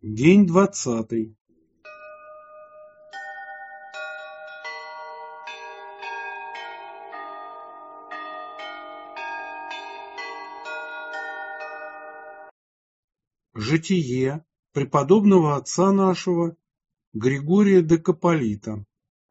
День 20. Житие преподобного отца нашего Григория Докополита.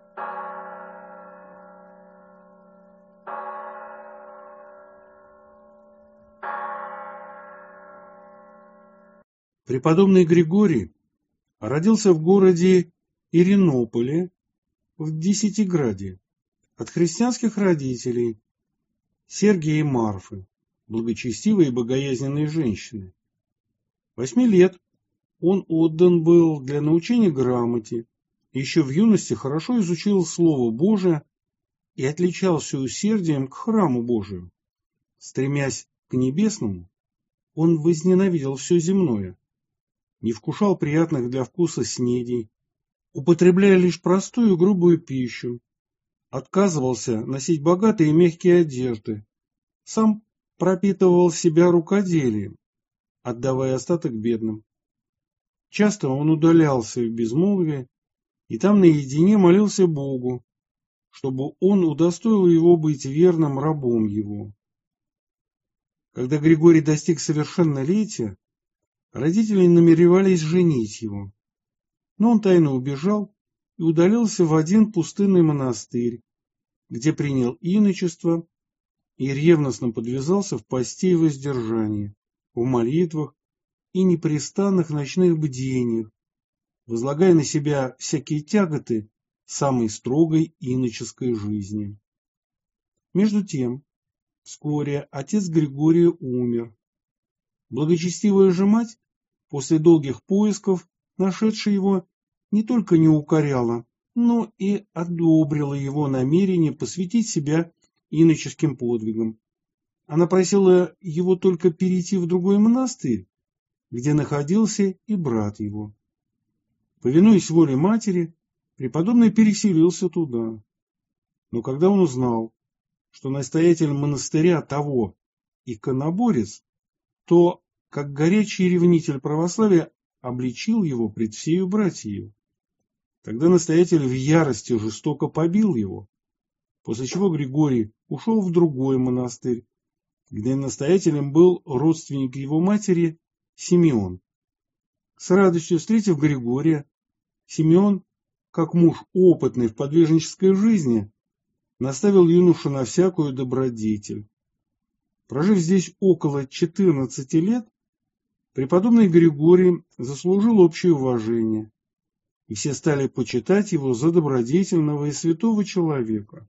Преподобный Григорий родился в городе Иринополе в Десятиграде от христианских родителей Сергия и Марфы, благочестивой и богоязненной женщины. 8 лет он отдан был для научения грамоте, еще в юности хорошо изучил Слово Божие и отличался усердием к храму Божию. Стремясь к небесному, он возненавидел все земное, не вкушал приятных для вкуса снедей, употребляя лишь простую и грубую пищу, отказывался носить богатые и мягкие одежды, сам пропитывал себя рукоделием, отдавая остаток бедным. Часто он удалялся в безмолвие и там наедине молился Богу, чтобы он удостоил его быть верным рабом его. Когда Григорий достиг совершеннолетия, родители намеревались женить его, но он тайно убежал и удалился в один пустынный монастырь, где принял иночество и ревностно подвязался в посте и воздержании, в молитвах и непрестанных ночных бдениях, возлагая на себя всякие тяготы самой строгой иноческой жизни. Между тем, вскоре отец Григория умер. Благочестивая же мать, после долгих поисков, нашедшая его, не только не укоряла, но и одобрила его намерение посвятить себя иноческим подвигам. Она просила его только перейти в другой монастырь, где находился и брат его. Повинуясь воле матери, преподобный переселился туда. Но когда он узнал, что настоятель монастыря того иконоборец, то, как горячий ревнитель православия, обличил его пред всею братьею. Тогда настоятель в ярости жестоко побил его, после чего Григорий ушел в другой монастырь, где настоятелем был родственник его матери Симеон. С радостью встретив Григория, Симеон, как муж опытный в подвижнической жизни, наставил юношу на всякую добродетель. Прожив здесь около 14 лет, преподобный Григорий заслужил общее уважение, и все стали почитать его за добродетельного и святого человека.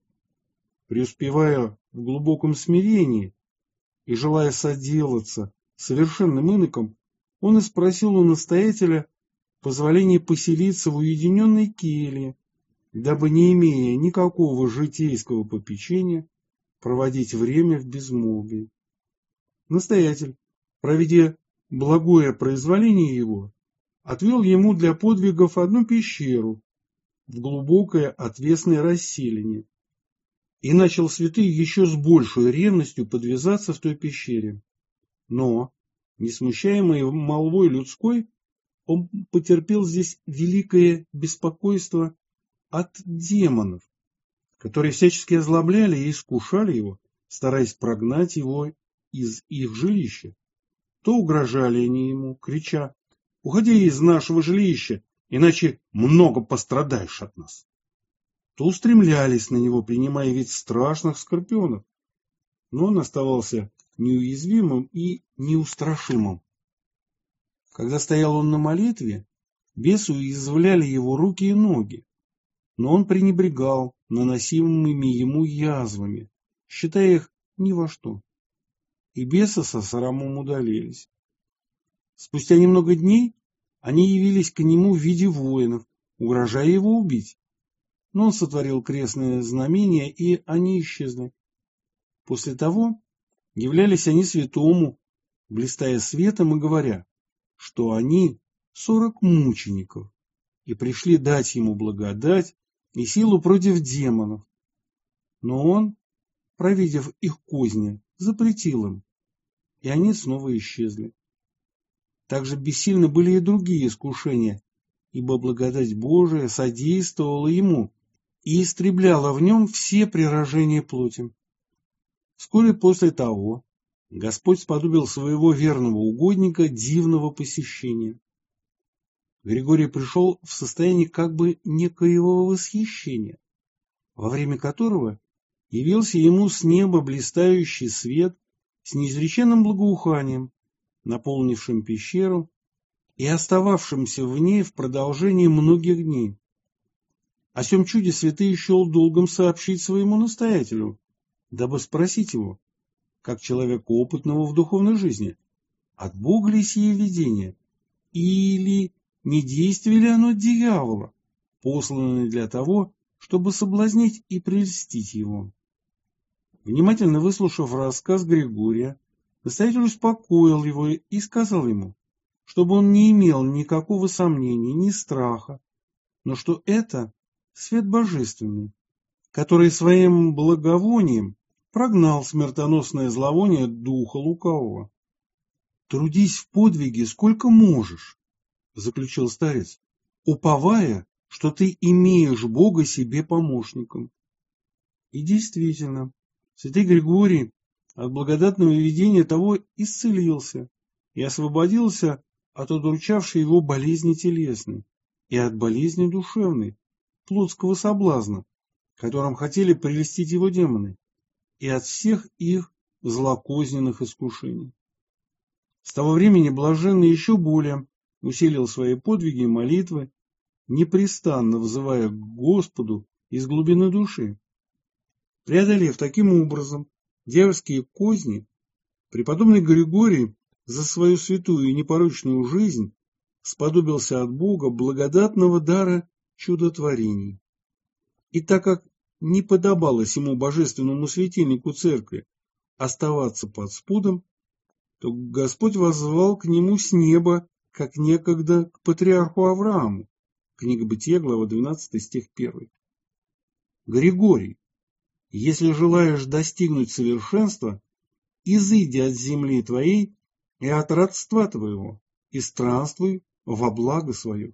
Преуспевая в глубоком смирении и желая соделаться совершенным иноком, он и спросил у настоятеля позволение поселиться в уединенной келье, дабы, не имея никакого житейского попечения, проводить время в безмолвии. Настоятель, проведя благое произволение его, отвел ему для подвигов одну пещеру в глубокое отвесное расселение, и начал святый еще с большей ревностью подвязаться в той пещере. Но, не смущаемый молвой людской, он потерпел здесь великое беспокойство от демонов, которые всячески озлобляли и искушали его, стараясь прогнать его из их жилища. То угрожали они ему, крича: «Уходи из нашего жилища, иначе много пострадаешь от нас», то устремлялись на него, принимая вид страшных скорпионов, но он оставался неуязвимым и неустрашимым. Когда стоял он на молитве, бесы уязвляли его руки и ноги, но он пренебрегал наносимыми ему язвами, считая их ни во что, и бесы со срамом удалились. Спустя немного дней они явились к нему в виде воинов, угрожая его убить, но он сотворил крестное знамение, и они исчезли. После того являлись они святому, блистая светом и говоря, что они 40 мучеников, и пришли дать ему благодать и силу против демонов. Но он, провидев их козни, запретил им, и они снова исчезли. также бессильны были и другие искушения, ибо благодать Божия содействовала ему и истребляла в нем все прирождения плоти. Вскоре после того Господь сподобил своего верного угодника дивного посещения. Григорий пришел в состояние как бы некоего восхищения, во время которого явился ему с неба блистающий свет с неизреченным благоуханием, наполнившим пещеру и остававшимся в ней в продолжении многих дней. О сем чуде святые счел долгом сообщить своему настоятелю, дабы спросить его, как человека опытного в духовной жизни, от Бога ли сие видение, или не действие ли оно дьявола, посланное для того, чтобы соблазнить и прельстить его. Внимательно выслушав рассказ Григория, настоятель успокоил его и сказал ему, чтобы он не имел никакого сомнения, ни страха, но что это свет божественный, который своим благовонием прогнал смертоносное зловоние духа лукавого. «Трудись в подвиге сколько можешь», — заключил старец, «уповая, что ты имеешь Бога себе помощником». И действительно, святый Григорий от благодатного видения того исцелился и освободился от удручавшей его болезни телесной и от болезни душевной, плотского соблазна, которым хотели прельстить его демоны, и от всех их злокозненных искушений. С того времени блаженный еще более усилил свои подвиги и молитвы, непрестанно взывая к Господу из глубины души. Преодолев таким образом дерзкие козни, преподобный Григорий за свою святую и непорочную жизнь сподобился от Бога благодатного дара чудотворений. И так как не подобалось ему божественному светильнику церкви оставаться под спудом, то Господь воззвал к нему с неба, как некогда к патриарху Аврааму. Книга Бытия, глава 12, стих 1. Григорий, если желаешь достигнуть совершенства, изыди от земли твоей и от родства твоего, и странствуй во благо свое.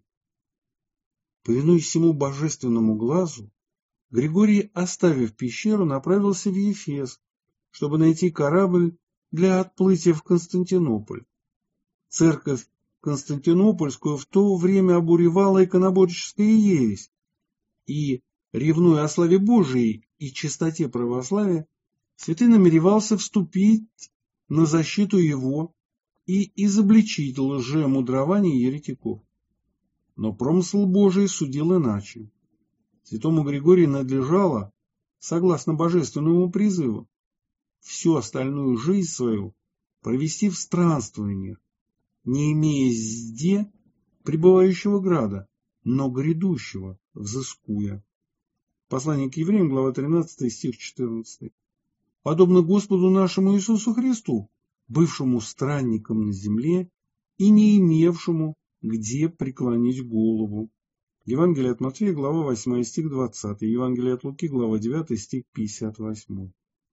Повинуясь всему божественному глазу, Григорий, оставив пещеру, направился в Ефес, чтобы найти корабль для отплытия в Константинополь. Церковь Константинопольскую в то время обуревала иконоборческая ересь, и, ревнуя о славе Божией и чистоте православия, святый намеревался вступить на защиту его и изобличить лжемудрований еретиков. Но промысл Божий судил иначе. Святому Григорию надлежало, согласно божественному призыву, всю остальную жизнь свою провести в странствованиях, не имея зде пребывающего града, но грядущего взыскуя. Послание к евреям, глава 13, стих 14. Подобно Господу нашему Иисусу Христу, бывшему странником на земле и не имевшему где преклонить голову. Евангелие от Матфея, глава 8, стих 20, Евангелие от Луки, глава 9, стих 58.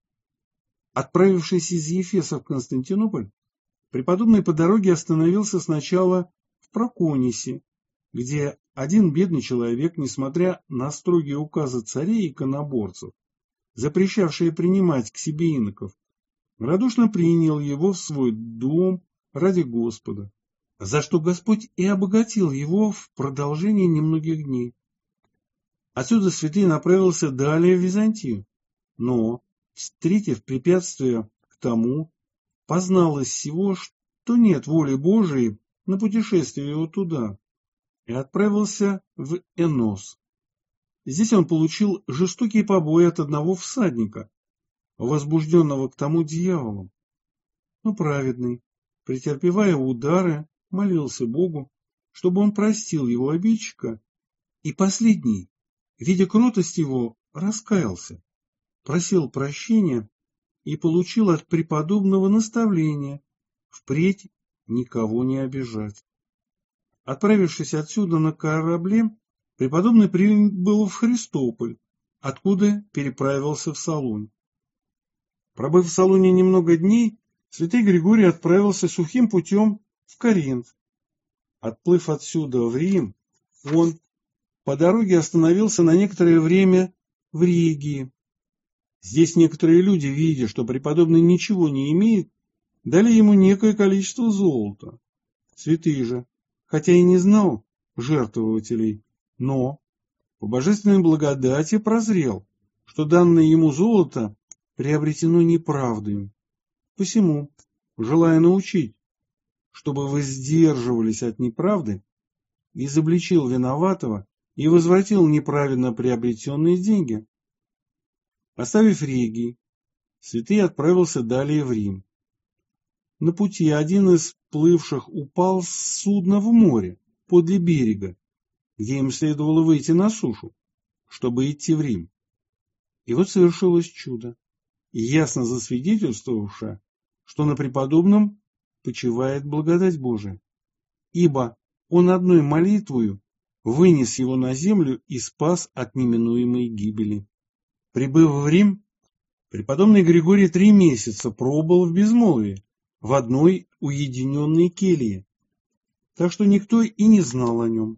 Отправившись из Ефеса в Константинополь, преподобный по дороге остановился сначала в Проконисе, где один бедный человек, несмотря на строгие указы царей и иконоборцев, запрещавшие принимать к себе иноков, радушно принял его в свой дом ради Господа, за что Господь и обогатил его в продолжении немногих дней. Отсюда святый направился далее в Византию, но, встретив препятствия к тому, познал из всего, что нет воли Божией на путешествие его туда, и отправился в Энос. Здесь он получил жестокие побои от одного всадника, возбужденного к тому дьяволом. Но праведный, претерпевая удары, молился Богу, чтобы он простил его обидчика, и последний, видя кротость его, раскаялся, просил прощения и получил от преподобного наставления впредь никого не обижать. Отправившись отсюда на корабле, преподобный прибыл в Христополь, откуда переправился в Солунь. Пробыв в Солуне немного дней, святый Григорий отправился сухим путем в Коринф. Отплыв отсюда в Рим, он по дороге остановился на некоторое время в Регии. Здесь некоторые люди, видя, что преподобный ничего не имеет, дали ему некое количество золота. Святый же, хотя и не знал жертвователей, но по божественной благодати прозрел, что данное ему золото приобретено неправдою. Посему, желая научить, чтобы вы сдерживались от неправды, изобличил виноватого и возвратил неправедно приобретенные деньги. Оставив Регий, святый отправился далее в Рим. На пути один из плывших упал с судна в море, подле берега, где им следовало выйти на сушу, чтобы идти в Рим. И вот совершилось чудо, ясно засвидетельствовавшее, что на преподобном почивает благодать Божия, ибо он одной молитвою вынес его на землю и спас от неминуемой гибели. Прибыв в Рим, преподобный Григорий 3 месяца пробыл в безмолвии, в одной уединенной келье, так что никто и не знал о нем.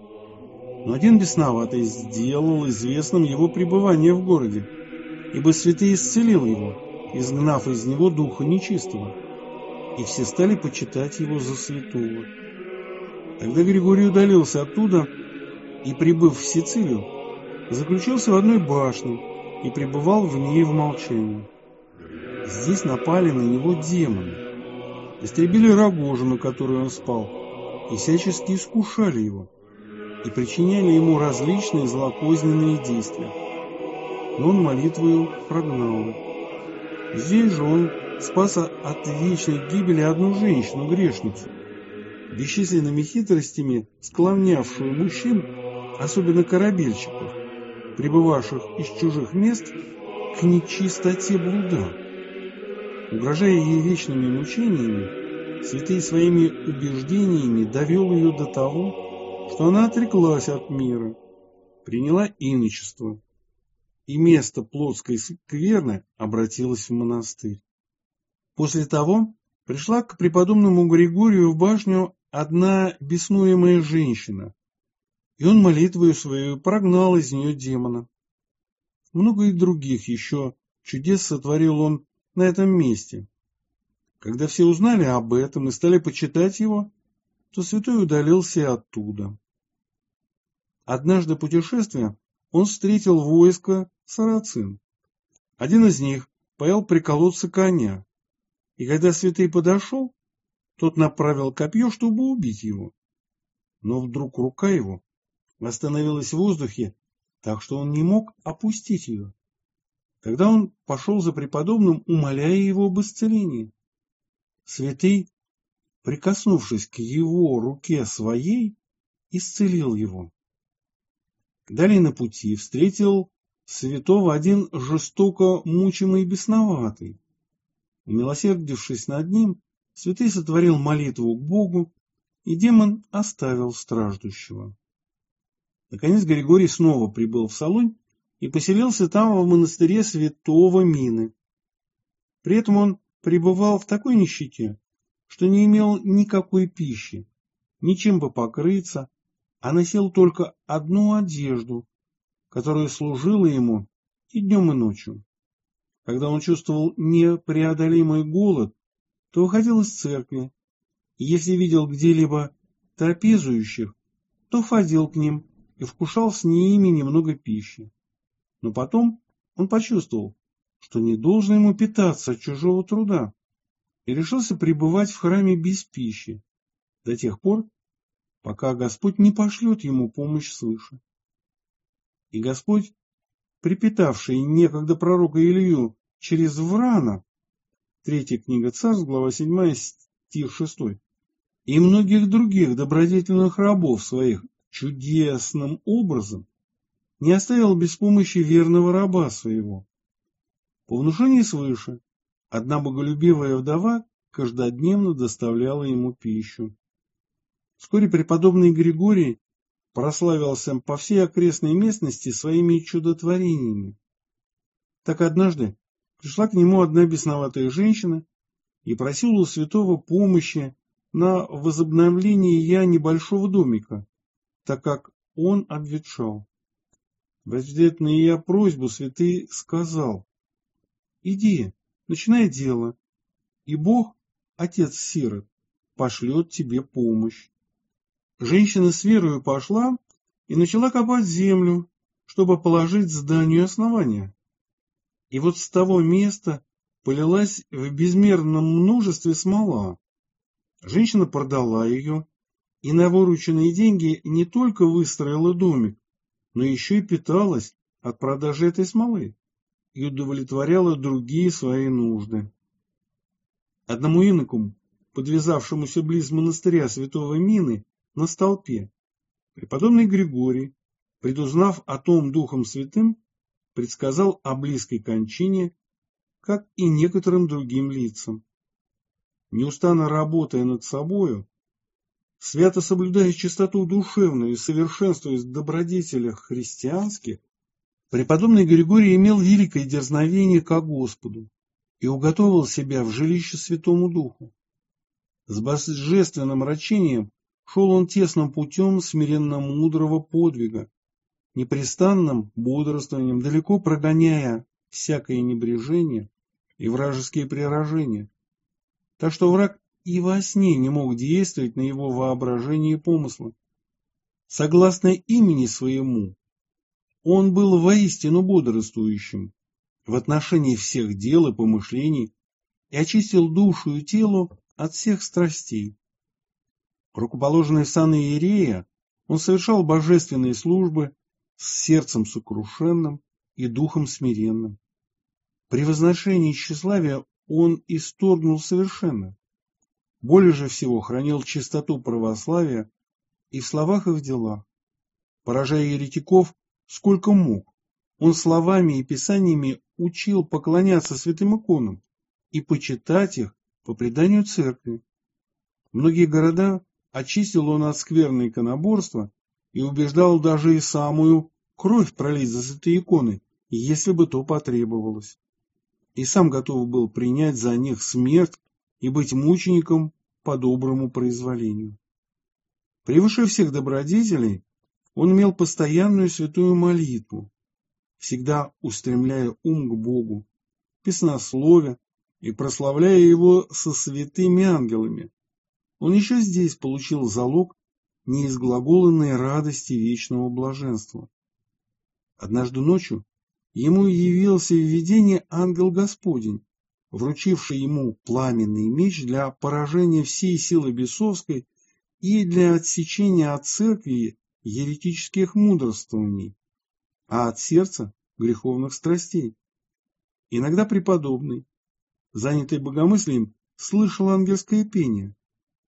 Но один бесноватый сделал известным его пребывание в городе, ибо святый исцелил его, изгнав из него духа нечистого, и все стали почитать его за святого. Тогда Григорий удалился оттуда и, прибыв в Сицилию, заключился в одной башне и пребывал в ней в молчании. Здесь напали на него демоны, истребили рогожу, на которой он спал, и всячески искушали его, и причиняли ему различные злокозненные действия. Но он молитвою прогнал их. Здесь же он спас от вечной гибели одну женщину-грешницу, бесчисленными хитростями склонявшую мужчин, особенно корабельщиков, прибывавших из чужих мест, к нечистоте блуда. Угрожая ей вечными мучениями, святый своими убеждениями довел ее до того, что она отреклась от мира, приняла иночество, и место плотской скверны обратилось в монастырь. После того пришла к преподобному Григорию в башню одна беснуемая женщина, и он молитвою своей прогнал из нее демона. Много и других еще чудес сотворил он на этом месте. Когда все узнали об этом и стали почитать его, то святой удалился оттуда. Однажды путешествуя, он встретил войско сарацин. Один из них паял при колодце коня, и когда святый подошел, тот направил копье, чтобы убить его. Но вдруг рука его остановилась в воздухе, так что он не мог опустить ее. Тогда он пошел за преподобным, умоляя его об исцелении. Святый, прикоснувшись к его руке своей, исцелил его. Далее на пути встретил святого один жестоко мучимый и бесноватый. Умилосердившись над ним, святый сотворил молитву к Богу, и демон оставил страждущего. Наконец Григорий снова прибыл в Солонь и поселился там в монастыре святого Мины. При этом он пребывал в такой нищете, что не имел никакой пищи, ничем бы покрыться, а носил только одну одежду, которая служила ему и днем, и ночью. Когда он чувствовал непреодолимый голод, то выходил из церкви, и если видел где-либо трапезующих, то входил к ним и вкушал с ними немного пищи. Но потом он почувствовал, что не должно ему питаться от чужого труда, и решился пребывать в храме без пищи до тех пор, пока Господь не пошлет ему помощь свыше. И Господь, припитавший некогда пророка Илью через Врана, 3 книга Царств, глава 7, стих 6, и многих других добродетельных рабов своих чудесным образом, не оставил без помощи верного раба своего. По внушению свыше, одна боголюбивая вдова каждодневно доставляла ему пищу. Вскоре преподобный Григорий прославился по всей окрестной местности своими чудотворениями. Так однажды пришла к нему одна бесноватая женщина и просила у святого помощи на возобновление небольшого домика, так как он обветшал. В ответ на ее просьбу святый сказал: «Иди, начинай дело, и Бог, отец сирот, пошлет тебе помощь». Женщина с верою пошла и начала копать землю, чтобы положить зданию основания. И вот с того места полилась в безмерном множестве смола. Женщина продала ее и на вырученные деньги не только выстроила домик, но еще и питалась от продажи этой смолы и удовлетворяла другие свои нужды. Одному иноку, подвязавшемуся близ монастыря святого Мины на столпе, преподобный Григорий, предузнав о том Духом Святым, предсказал о близкой кончине, как и некоторым другим лицам. Неустанно работая над собою, свято соблюдая чистоту душевную и совершенствуясь в добродетелях христианских, преподобный Григорий имел великое дерзновение ко Господу и уготовил себя в жилище Святому Духу. С божественным рачением шел он тесным путем смиренно-мудрого подвига, непрестанным бодрствованием, далеко прогоняя всякое небрежение и вражеские прирожения, так что враг и во сне не мог действовать на его воображение и помыслы. Согласно имени своему, он был воистину бодрствующим в отношении всех дел и помышлений и очистил душу и тело от всех страстей. Рукоположенный в сан иерея, он совершал божественные службы с сердцем сокрушенным и духом смиренным. При возношении тщеславия он исторгнул совершенно. Более же всего хранил чистоту православия и в словах, и в делах. Поражая еретиков сколько мог, он словами и писаниями учил поклоняться святым иконам и почитать их по преданию церкви. Многие города очистил он от скверны иконоборства и убеждал даже и самую кровь пролить за святые иконы, если бы то потребовалось. И сам готов был принять за них смерть и быть мучеником по доброму произволению. Превыше всех добродетелей он имел постоянную святую молитву, всегда устремляя ум к Богу, песнословя и прославляя его со святыми ангелами. Он еще здесь получил залог неизглаголанной радости вечного блаженства. Однажды ночью ему явился в видении ангел Господень, вручивший ему пламенный меч для поражения всей силы бесовской и для отсечения от церкви еретических мудрствований, а от сердца греховных страстей. Иногда преподобный, занятый богомыслием, слышал ангельское пение.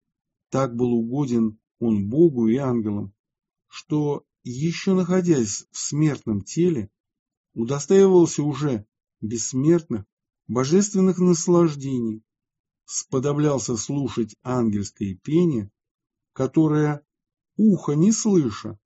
Так был угоден он Богу и ангелам, что, еще находясь в смертном теле, удостаивался уже бессмертных божественных наслаждений, сподоблялся слушать ангельское пение, которое ухо не слыша.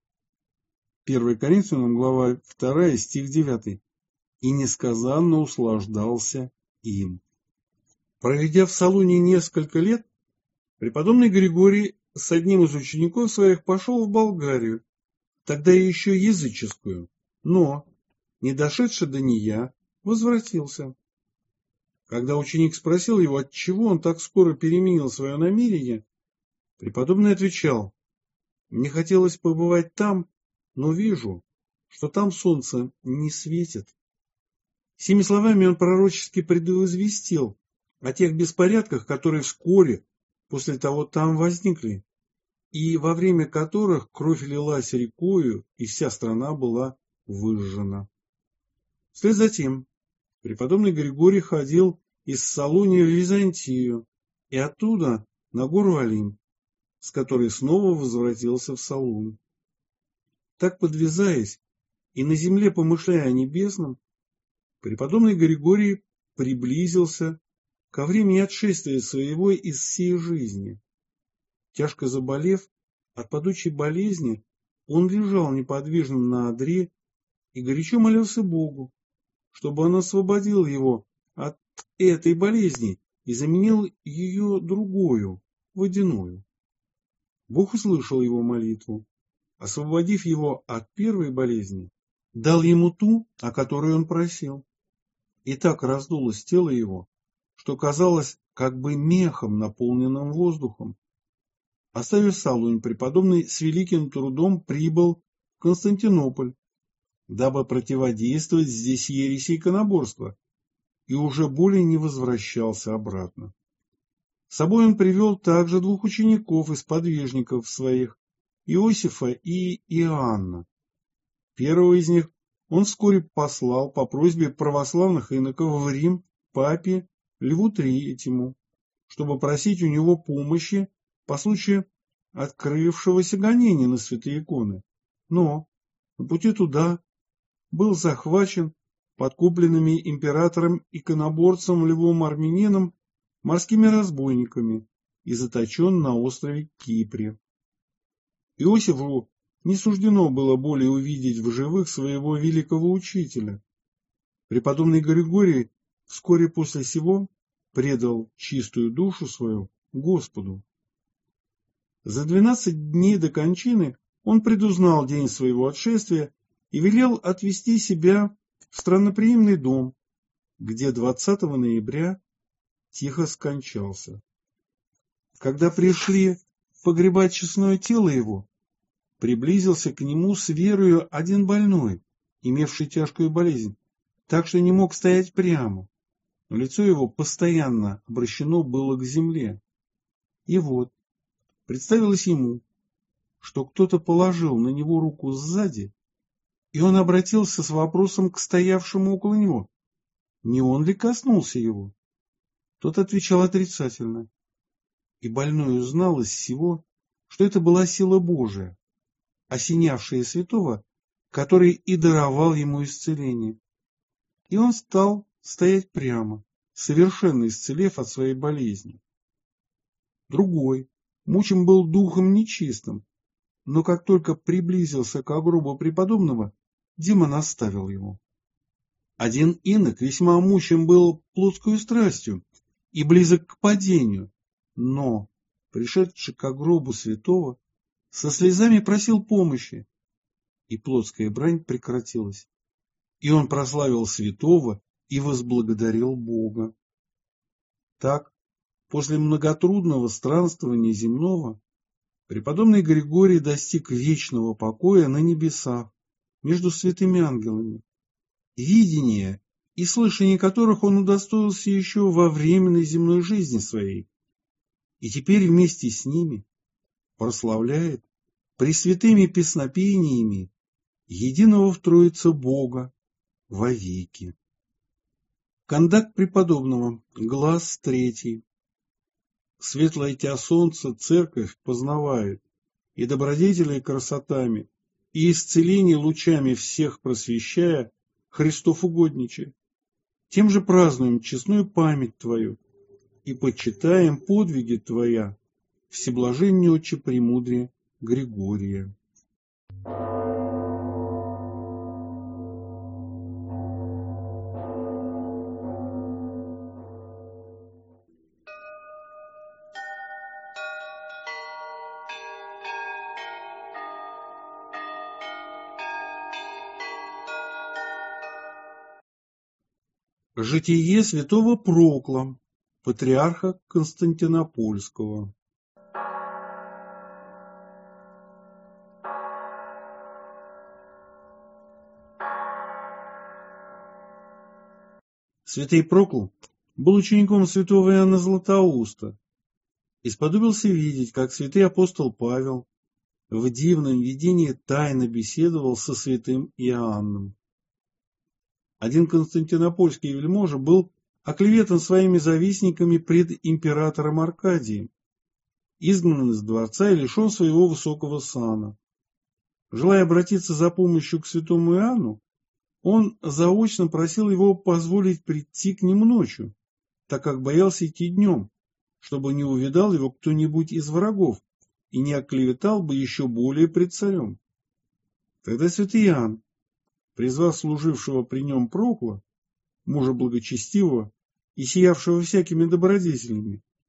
1 Коринфянам, глава 2, стих 9. И несказанно услаждался им. Проведя в Салуне несколько лет, преподобный Григорий с одним из учеников своих пошел в Болгарию, тогда еще языческую, но, не дошедший до нея, возвратился. Когда ученик спросил его, отчего он так скоро переменил свое намерение, преподобный отвечал: «Мне хотелось побывать там, но вижу, что там солнце не светит». Сими словами он пророчески предвозвестил о тех беспорядках, которые вскоре после того там возникли, и во время которых кровь лилась рекою, и вся страна была выжжена. Вслед за тем преподобный Григорий ходил из Салуния в Византию и оттуда на гору Олимп, с которой снова возвратился в Салун. Так, подвязаясь и на земле помышляя о небесном, преподобный Григорий приблизился ко времени отшествия своего из всей жизни. Тяжко заболев от падучей болезни, он лежал неподвижным на одре и горячо молился Богу, чтобы он освободил его от этой болезни и заменил ее другою, водяную. Бог услышал его молитву, освободив его от первой болезни, дал ему ту, о которой он просил. И так раздулось тело его, что казалось как бы мехом, наполненным воздухом. Оставив Салунь, преподобный с великим трудом прибыл в Константинополь, дабы противодействовать здесь ереси иконоборства, и уже более не возвращался обратно. С собой он привел также 2 учеников из подвижников своих, Иосифа и Иоанна. Первого из них он вскоре послал по просьбе православных иноков в Рим папе Льву III, чтобы просить у него помощи по случаю открывшегося гонения на святые иконы. Но на пути туда был захвачен подкупленными императором-иконоборцем Львом Армянином морскими разбойниками и заточен на острове Кипре. Иосифу не суждено было более увидеть в живых своего великого учителя. Преподобный Григорий вскоре после сего предал чистую душу свою Господу. За 12 дней до кончины он предузнал день своего отшествия и велел отвести себя в странноприимный дом, где 20 ноября тихо скончался. Когда пришли погребать честное тело его, приблизился к нему с верою один больной, имевший тяжкую болезнь, так что не мог стоять прямо, но лицо его постоянно обращено было к земле. И вот, представилось ему, что кто-то положил на него руку сзади, и он обратился с вопросом к стоявшему около него, не он ли коснулся его. Тот отвечал отрицательно, и больной узнал из всего, что это была сила Божия, осенявшая святого, который и даровал ему исцеление. И он стал стоять прямо, совершенно исцелев от своей болезни. Другой мучим был духом нечистым, но как только приблизился к гробу преподобного, демон оставил его. Один инок весьма мучим был плотскую страстью и близок к падению, но, пришедший к гробу святого, со слезами просил помощи, и плотская брань прекратилась, и он прославил святого и возблагодарил Бога. Так, после многотрудного странствования земного, преподобный Григорий достиг вечного покоя на небесах между святыми ангелами, видения и слышания которых он удостоился еще во временной земной жизни своей, и теперь вместе с ними прославляет пресвятыми песнопениями единого в Троице Бога вовеки. Кондак преподобного, глаз 3. Светлое тя солнце церковь познавает, и добродетели красотами, и исцеление лучами всех просвещая, Христов угодниче. Тем же празднуем честную память Твою и почитаем подвиги Твоя, всеблаженнее Отче премудрее Григория. Житие святого Прокла, патриарха Константинопольского. Святый Прокл был учеником святого Иоанна Златоуста и сподобился видеть, как святый апостол Павел в дивном видении тайно беседовал со святым Иоанном. Один константинопольский вельможа был оклеветан своими завистниками пред императором Аркадием, изгнан из дворца и лишен своего высокого сана. Желая обратиться за помощью к святому Иоанну, он заочно просил его позволить прийти к нему ночью, так как боялся идти днем, чтобы не увидал его кто-нибудь из врагов и не оклеветал бы еще более пред царем. Тогда святый Иоанн, призвав служившего при нем Прокла, мужа благочестивого и сиявшего всякими добродетелями,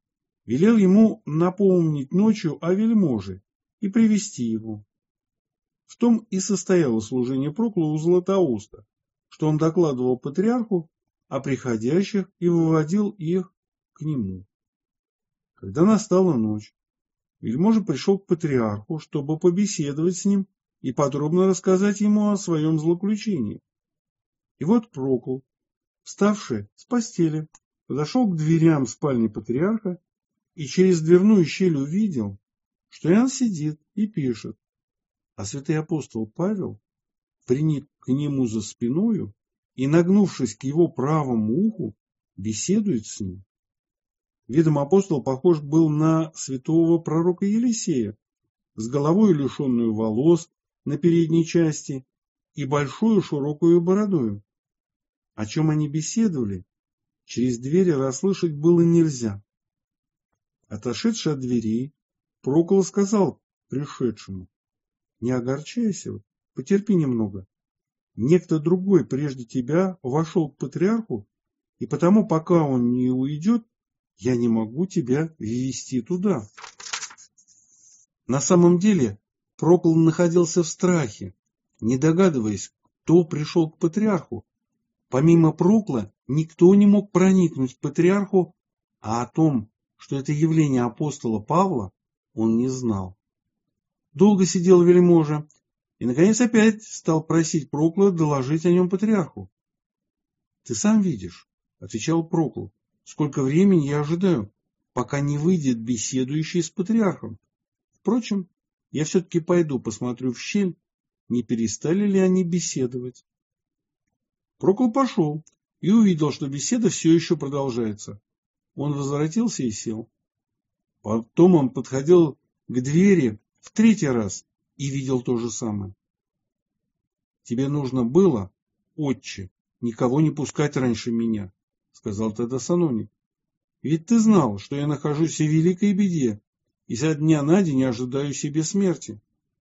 велел ему напомнить ночью о вельможе и привести его. В том и состояло служение Прокла у Златоуста, что он докладывал патриарху о приходящих и выводил их к нему. Когда настала ночь, вельможа пришел к патриарху, чтобы побеседовать с ним и подробно рассказать ему о своем злоключении. И вот Прокл, вставший с постели, подошел к дверям спальни патриарха и через дверную щель увидел, что Иоанн сидит и пишет, а святый апостол Павел приник к нему за спиною и, нагнувшись к его правому уху, беседует с ним. Видом апостол похож был на святого пророка Елисея, с головой лишенную волос на передней части и большую широкую бородою. О чем они беседовали, через двери расслышать было нельзя. Отошедший от дверей, Прокл сказал пришедшему: «Не огорчайся, потерпи немного. Некто другой прежде тебя вошел к патриарху, и потому, пока он не уйдет, я не могу тебя ввести туда». На самом деле Прокл находился в страхе, не догадываясь, кто пришел к патриарху. Помимо Прокла никто не мог проникнуть к патриарху, а о том, что это явление апостола Павла, он не знал. Долго сидел вельможа и, наконец, опять стал просить Прокла доложить о нем патриарху. «Ты сам видишь, — отвечал Прокл, — сколько времени я ожидаю, пока не выйдет беседующий с патриархом. Впрочем, я все-таки пойду посмотрю в щель, не перестали ли они беседовать». Прокл пошел и увидел, что беседа все еще продолжается. Он возвратился и сел. Потом он подходил к двери в третий раз и видел то же самое. «Тебе нужно было, отче, никого не пускать раньше меня, — сказал тогда Саноний. — Ведь ты знал, что я нахожусь в великой беде и со дня на день ожидаю себе смерти.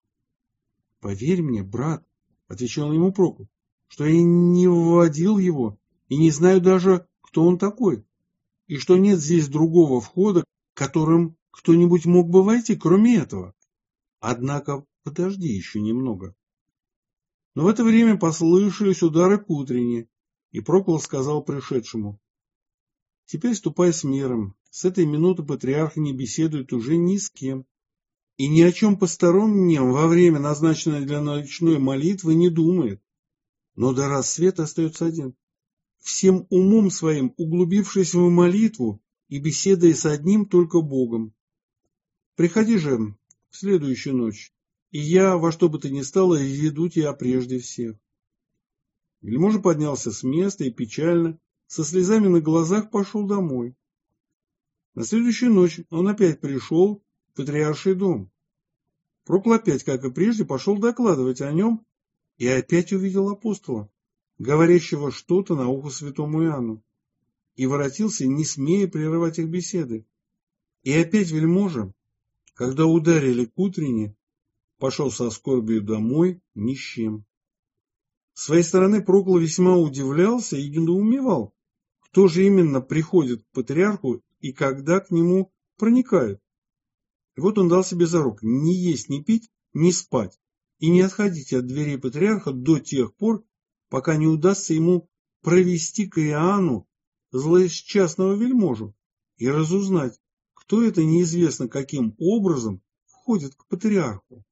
— Поверь мне, брат, — отвечал ему Прокл, — что я не вводил его и не знаю даже, кто он такой, и что нет здесь другого входа, которым кто-нибудь мог бы войти, кроме этого. Однако подожди еще немного. Но в это время послышались удары к утренне, и Прокл сказал пришедшему: «Теперь ступай с миром, с этой минуты патриарх не беседует уже ни с кем, и ни о чем постороннем во время, назначенное для ночной молитвы, не думает, но до рассвета остается один, всем умом своим углубившись в молитву и беседуя с одним только Богом. Приходи же в следующую ночь, и я во что бы то ни стало введу тебя прежде всех». Вельможа поднялся с места и печально, со слезами на глазах, пошел домой. На следующую ночь он опять пришел в патриарший дом. Прокл опять, как и прежде, пошел докладывать о нем и опять увидел апостола, говорящего что-то на ухо святому Иоанну, и воротился, не смея прерывать их беседы. И опять вельможа, когда ударили к утренне, пошел со скорбью домой ни с чем. С своей стороны Прокл весьма удивлялся и недоумевал, кто же именно приходит к патриарху и когда к нему проникает. И вот он дал себе зарок не есть, не пить, не спать и не отходить от дверей патриарха до тех пор, пока не удастся ему провести к Иоанну злосчастного вельможу и разузнать, кто это неизвестно каким образом входит к патриарху.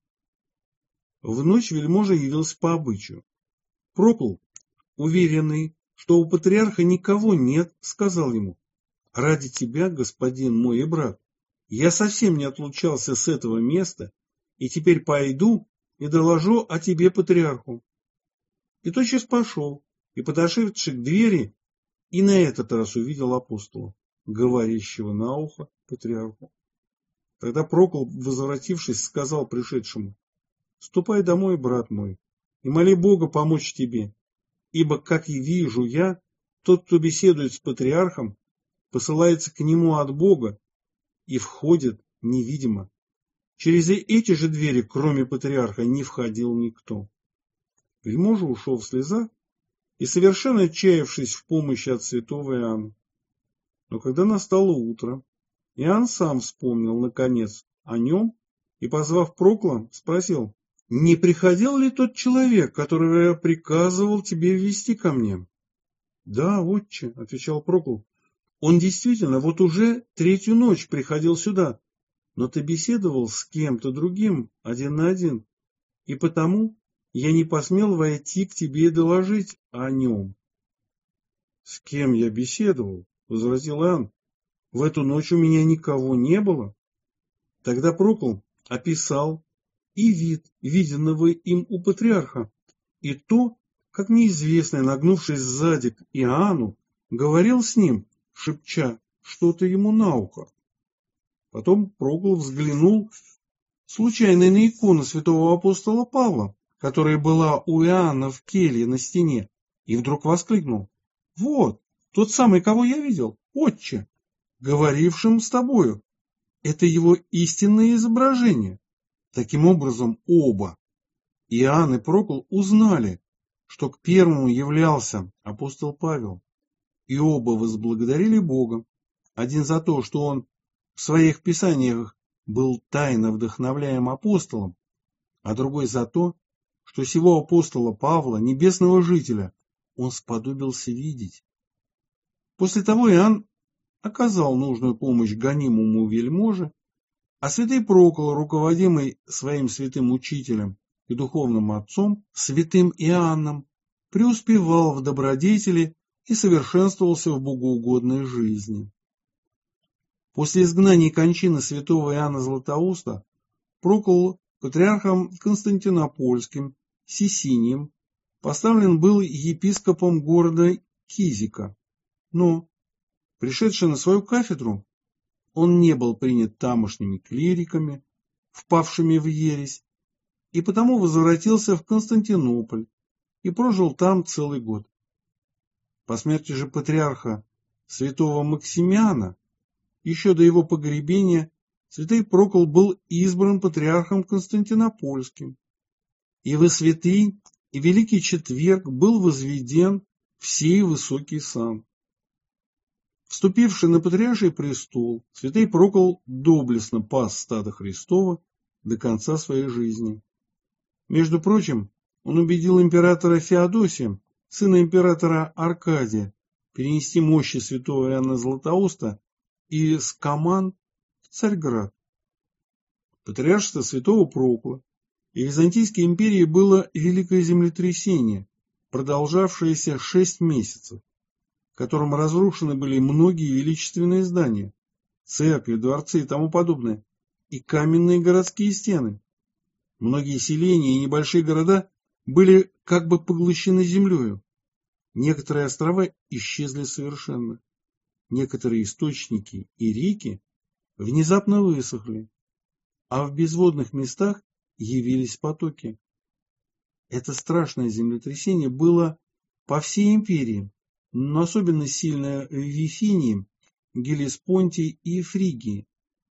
В ночь вельможа явился по обычаю. Прокл, уверенный, что у патриарха никого нет, сказал ему: «Ради тебя, господин мой и брат, я совсем не отлучался с этого места и теперь пойду и доложу о тебе патриарху». И тотчас пошел, и, подошедший к двери, и на этот раз увидел апостола, говорящего на ухо патриарху. Тогда Прокл, возвратившись, сказал пришедшему: «Ступай домой, брат мой, и моли Бога помочь тебе, ибо, как и вижу я, тот, кто беседует с патриархом, посылается к нему от Бога и входит невидимо. Через эти же двери, кроме патриарха, не входил никто». Вельможа ушел в слезах и совершенно отчаявшись в помощи от святого Иоанна. Но когда настало утро, Иоанн сам вспомнил, наконец, о нем и, позвав Прокла, спросил: «Не приходил ли тот человек, которого я приказывал тебе ввести ко мне?» «Да, отче», — отвечал Прокл, — «он действительно вот уже третью ночь приходил сюда, но ты беседовал с кем-то другим, один на один, и потому я не посмел войти к тебе и доложить о нем». «С кем я беседовал?» — возразил Иоанн. «В эту ночь у меня никого не было». Тогда Прокл описал и вид, виденного им у патриарха, и то, как неизвестный, нагнувшись сзади к Иоанну, говорил с ним, шепча что-то ему на ухо. Потом Прокл взглянул случайно на икону святого апостола Павла, которая была у Иоанна в келье на стене, и вдруг воскликнул: «Вот, тот самый, кого я видел, отче, говорившим с тобою. Это его истинное изображение». Таким образом, оба, Иоанн и Прокл, узнали, что к первому являлся апостол Павел, и оба возблагодарили Бога, один за то, что он в своих писаниях был тайно вдохновляем апостолом, а другой за то, что сего апостола Павла, небесного жителя, он сподобился видеть. После того Иоанн оказал нужную помощь гонимому вельможе, а святый Прокл, руководимый своим святым учителем и духовным отцом, святым Иоанном, преуспевал в добродетели и совершенствовался в богоугодной жизни. После изгнания и кончины святого Иоанна Златоуста Прокл патриархом Константинопольским Сисинием поставлен был епископом города Кизика, но, пришедший на свою кафедру, он не был принят тамошними клириками, впавшими в ересь, и потому возвратился в Константинополь и прожил там целый год. По смерти же патриарха святого Максимиана, еще до его погребения, святый Прокл был избран патриархом Константинопольским, и во святый и великий четверг был возведен в сей высокий сан. Вступивший на патриарший престол, святый Прокл доблестно пас стадо Христово до конца своей жизни. Между прочим, он убедил императора Феодосия, сына императора Аркадия, перенести мощи святого Иоанна Златоуста из Каман в Царьград. Патриаршество святого Прокла и Византийской империи было великое землетрясение, продолжавшееся 6 месяцев, которым разрушены были многие величественные здания, церкви, дворцы и тому подобное, и каменные городские стены. Многие селения и небольшие города были как бы поглощены землею. Некоторые острова исчезли совершенно. Некоторые источники и реки внезапно высохли, а в безводных местах явились потоки. Это страшное землетрясение было по всей империи, но особенно сильно в Вифинии, Гелеспонте и Фригии.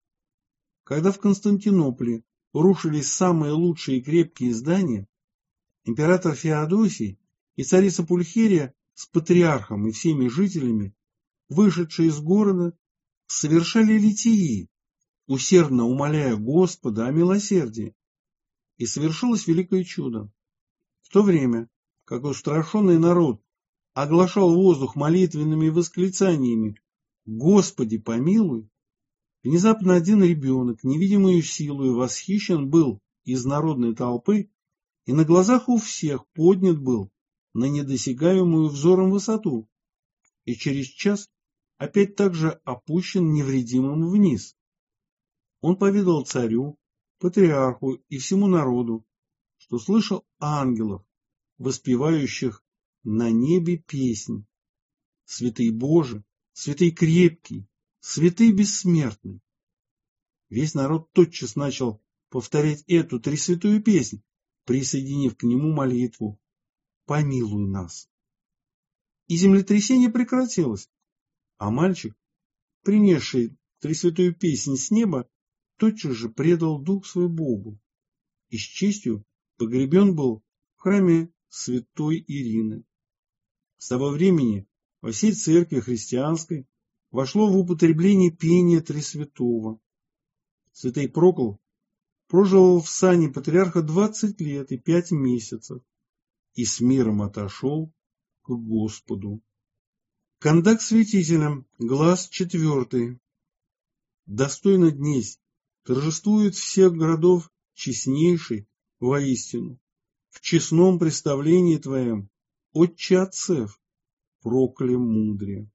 Когда в Константинополе рушились самые лучшие и крепкие здания, император Феодосий и царица Пульхерия с патриархом и всеми жителями, вышедшие из города, совершали литии, усердно умоляя Господа о милосердии. И совершилось великое чудо. В то время, как устрашенный народ оглашал воздух молитвенными восклицаниями «Господи, помилуй!», внезапно один ребенок, невидимую силою, восхищен был из народной толпы и на глазах у всех поднят был на недосягаемую взором высоту, и через час опять также опущен невредимым вниз. Он поведал царю, патриарху и всему народу, что слышал ангелов, воспевающих на небе песнь: «Святый Боже, святый крепкий, святый бессмертный». Весь народ тотчас начал повторять эту тресвятую песнь, присоединив к нему молитву «Помилуй нас». И землетрясение прекратилось, а мальчик, принесший тресвятую песнь с неба, тотчас же предал дух свой Богу и с честью погребен был в храме святой Ирины. С того времени во всей церкви христианской вошло в употребление пение Тресвятого. Святый Прокл прожил в сане патриарха 20 лет и 5 месяцев и с миром отошел к Господу. Кондак святителям, глаз 4. Достойно днесь торжествует всех городов честнейший воистину. В честном представлении твоем, отче отцев, прокле мудрее.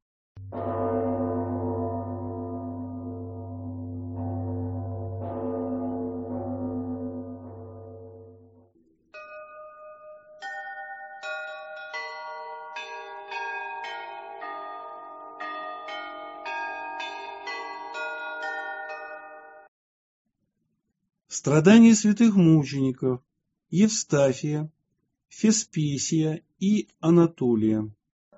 Страдания святых мучеников Евстафия, Феспесия и Анатолия.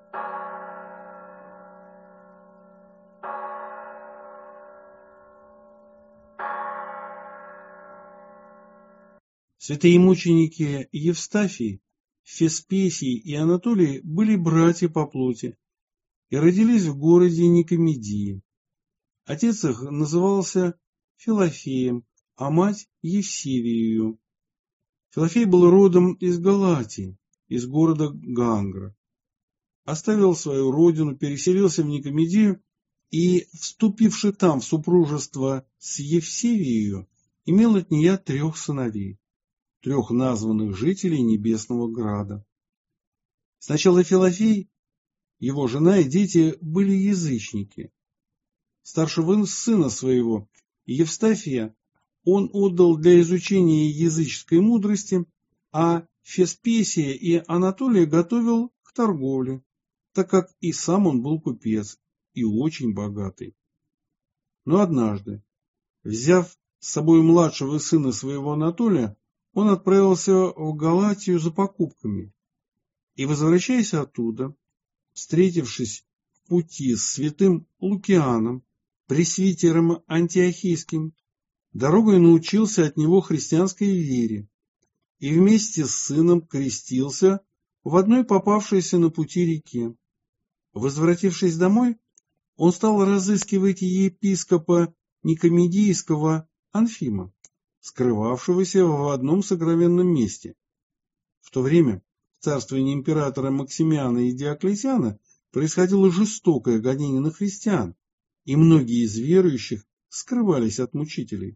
Святые мученики Евстафий, Феспесий и Анатолий были братья по плоти и родились в городе Никомедии. Отец их назывался Филофеем, а мать Евсевиею. Филофей был родом из Галатии, из города Гангра. Оставил свою родину, переселился в Никомедию и, вступивши там в супружество с Евсевиею, имел от нее 3 сыновей, 3 названных жителей Небесного Града. Сначала Филофей, его жена и дети были язычники. Старшего сына своего, Евстафия, он отдал для изучения языческой мудрости, а Феспесия и Анатолия готовил к торговле, так как и сам он был купец и очень богатый. Но однажды, взяв с собой младшего сына своего Анатолия, он отправился в Галатию за покупками и, возвращаясь оттуда, встретившись в пути с святым Лукианом, пресвитером антиохийским, дорогой научился от него христианской вере и вместе с сыном крестился в одной попавшейся на пути реке. Возвратившись домой, он стал разыскивать епископа Никомедийского Анфима, скрывавшегося в одном сокровенном месте. В то время в царствовании императора Максимиана и Диоклетиана происходило жестокое гонение на христиан, и многие из верующих скрывались от мучителей.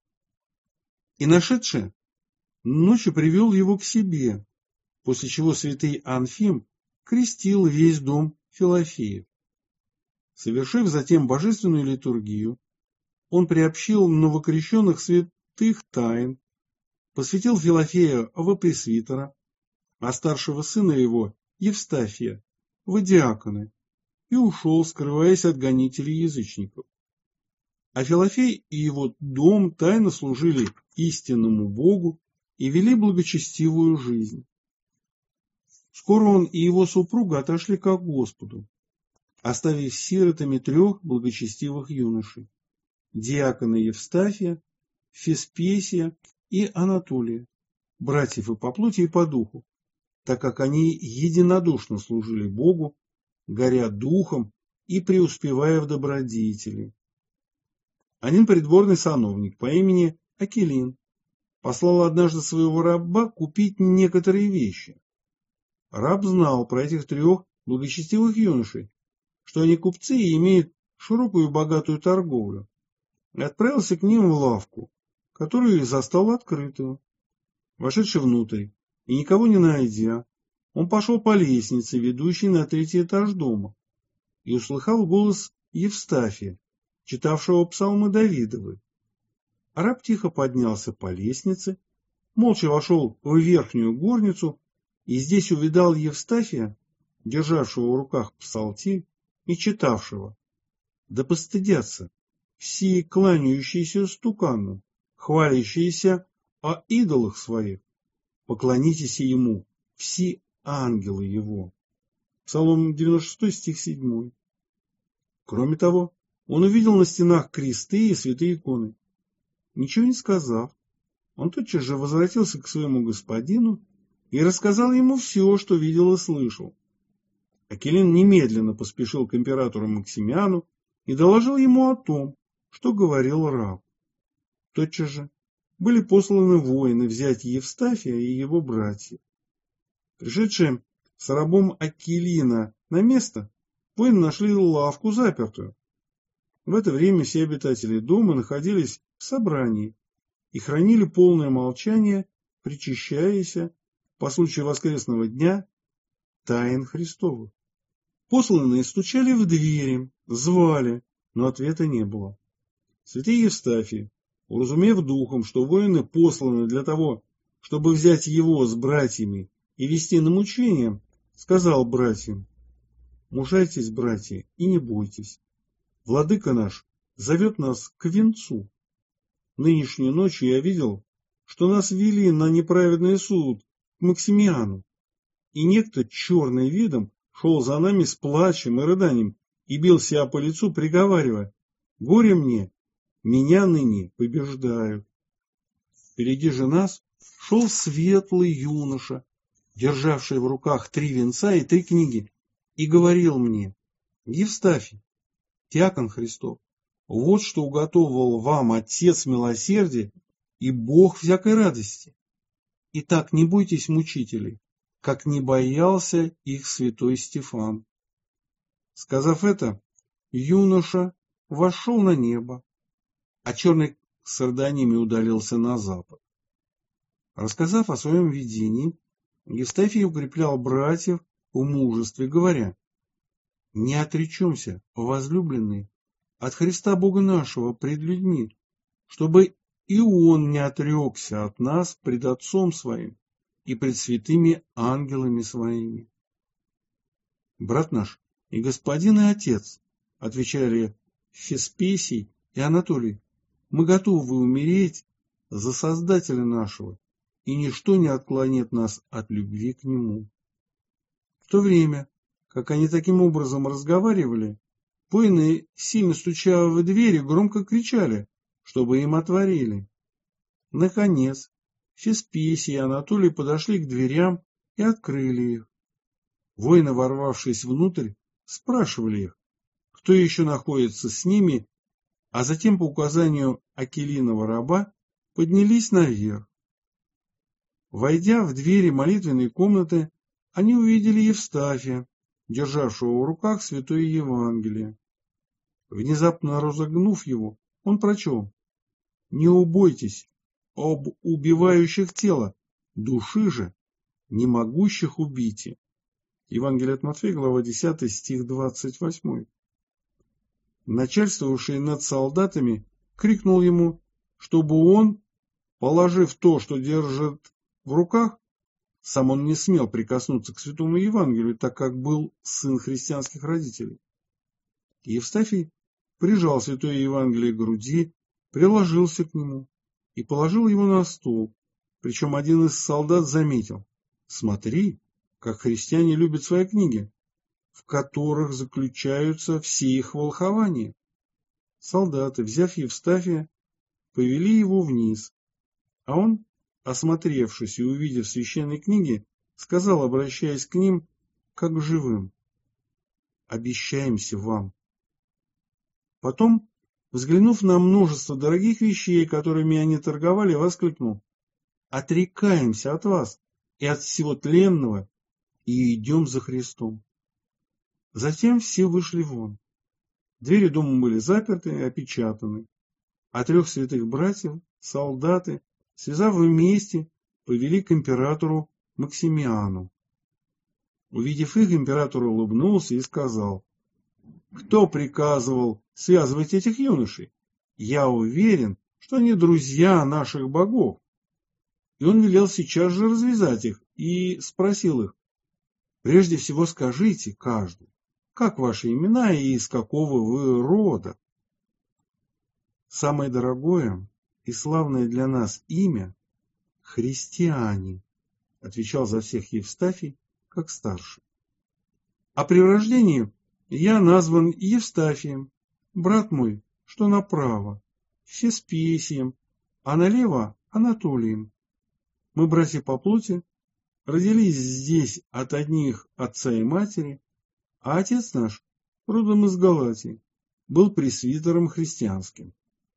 И нашедший ночью привел его к себе, после чего святый Анфим крестил весь дом Филофеев. Совершив затем божественную литургию, он приобщил новокрещенных святых тайн, посвятил Филофея во пресвитера, а старшего сына его, Евстафия, во диаконы, и ушел, скрываясь от гонителей язычников. А Филофей и его дом тайно служили истинному Богу и вели благочестивую жизнь. Скоро он и его супруга отошли ко Господу, оставив сиротами 3 благочестивых юношей – диакона Евстафия, Феспесия и Анатолия, братьев и по плоти, и по духу, так как они единодушно служили Богу, горя духом и преуспевая в добродетели. Один придворный сановник по имени Акелин послал однажды своего раба купить некоторые вещи. Раб знал про этих 3 благочестивых юношей, что они купцы и имеют широкую и богатую торговлю, и отправился к ним в лавку, которую застал открытую. Вошедший внутрь и никого не найдя, он пошел по лестнице, ведущей на 3-й этаж дома, и услыхал голос Евстафия, читавшего псалмы Давидовы. Раб тихо поднялся по лестнице, молча вошел в верхнюю горницу и здесь увидал Евстафия, державшего в руках псалтирь и читавшего: «Да постыдятся все кланяющиеся стукану, хвалящиеся о идолах своих, поклонитесь ему, все ангелы его». Псалом 96, стих 7. Кроме того, он увидел на стенах кресты и святые иконы. Ничего не сказав, он тотчас же возвратился к своему господину и рассказал ему все, что видел и слышал. Акилин немедленно поспешил к императору Максимиану и доложил ему о том, что говорил раб. Тотчас же были посланы воины взять Евстафия и его братьев. Пришедшие с рабом Акилина на место, воины нашли лавку запертую. В это время все обитатели дома находились в собрании и хранили полное молчание, причащаясь по случаю воскресного дня тайн Христовых. Посланные стучали в двери, звали, но ответа не было. Святый Евстафий, уразумев духом, что воины посланы для того, чтобы взять его с братьями и вести на мучение, сказал братьям: «Мужайтесь, братья, и не бойтесь. Владыка наш зовет нас к венцу. Нынешнюю ночью я видел, что нас вели на неправедный суд к Максимиану, и некто черный видом шел за нами с плачем и рыданием и бил себя по лицу, приговаривая: горе мне, меня ныне побеждают. Впереди же нас шел светлый юноша, державший в руках 3 венца и 3 книги, и говорил мне: Евстафий, диакон Христов, вот что уготовил вам Отец милосердия и Бог всякой радости. Итак, не бойтесь мучителей, как не боялся их святой Стефан. Сказав это, юноша вошел на небо, а черный с рыданиями удалился на запад. Рассказав о своем видении, Евстафий укреплял братьев в мужестве, говоря: «Не отречемся, возлюбленные, от Христа Бога нашего пред людьми, чтобы и Он не отрекся от нас пред Отцом Своим и пред святыми ангелами Своими». «Брат наш и господин и отец», — отвечали Феспесий и Анатолий, — «мы готовы умереть за Создателя нашего, и ничто не отклонит нас от любви к Нему». В то время, как они таким образом разговаривали, воины, сильно стуча в двери, громко кричали, чтобы им отворили. Наконец, Феспесий и Анатолий подошли к дверям и открыли их. Воины, ворвавшись внутрь, спрашивали их, кто еще находится с ними, а затем по указанию Акилинова раба поднялись наверх. Войдя в двери молитвенной комнаты, они увидели Евстафия, державшего в руках святое Евангелие. Внезапно разогнув его, он прочел: «Не убойтесь об убивающих тело, души же не могущих убить». Евангелие от Матфея, глава 10, стих 28. Начальствовавший над солдатами крикнул ему, чтобы он, положив то, что держит в руках, сам он не смел прикоснуться к святому Евангелию, так как был сын христианских родителей. Евстафий прижал святое Евангелие к груди, приложился к нему и положил его на стол, причем один из солдат заметил: «Смотри, как христиане любят свои книги, в которых заключаются все их волхования». Солдаты, взяв Евстафия, повели его вниз, а он, осмотревшись и увидев священные книги, сказал, обращаясь к ним, как к живым: «Обещаемся вам». Потом, взглянув на множество дорогих вещей, которыми они торговали, воскликнул: «Отрекаемся от вас и от всего тленного и идем за Христом». Затем все вышли вон. Двери дома были заперты и опечатаны, а 3 святых братьев, солдаты, связав вместе, повели к императору Максимиану. Увидев их, император улыбнулся и сказал: «Кто приказывал связывать этих юношей? Я уверен, что они друзья наших богов». И он велел сейчас же развязать их и спросил их: «Прежде всего скажите каждый, как ваши имена и из какого вы рода?» «Самое дорогое и славное для нас имя — христиане», — отвечал за всех Евстафий, как старший. «А при рождении я назван Евстафием, брат мой, что направо, Феспесием, а налево Анатолием. Мы братья по плоти, родились здесь от одних отца и матери, а отец наш, родом из Галатии, был пресвитером христианским.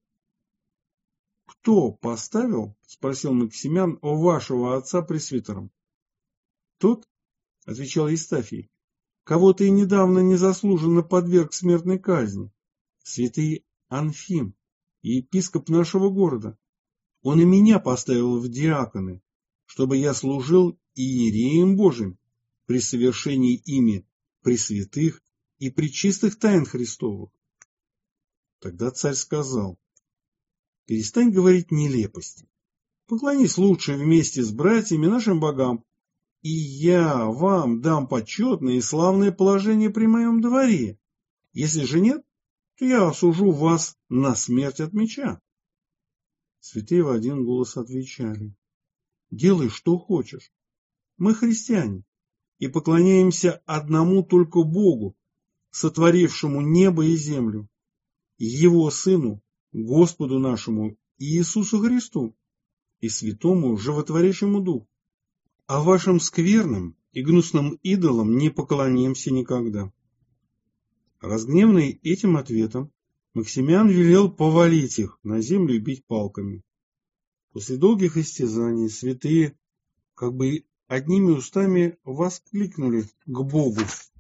— Кто поставил, — спросил Максимян, — вашего отца пресвитером? — Тот, — отвечал Евстафий, — кого ты недавно незаслуженно подверг смертной казни, святый Анфим, епископ нашего города. Он и меня поставил в диаконы, чтобы я служил иереем Божиим при совершении ими пресвятых и пречистых тайн Христовых. Тогда царь сказал: перестань говорить нелепости, поклонись лучше вместе с братьями нашим богам, и я вам дам почетное и славное положение при моем дворе. Если же нет, то я осужу вас на смерть от меча. Святые в один голос отвечали: делай, что хочешь. Мы христиане и поклоняемся одному только Богу, сотворившему небо и землю, Его Сыну, Господу нашему Иисусу Христу и святому животворящему Духу. А вашим скверным и гнусным идолам не поклонимся никогда. Разгневанный этим ответом, Максимян велел повалить их на землю и бить палками. После долгих истязаний святые, как бы одними устами, воскликнули к Богу: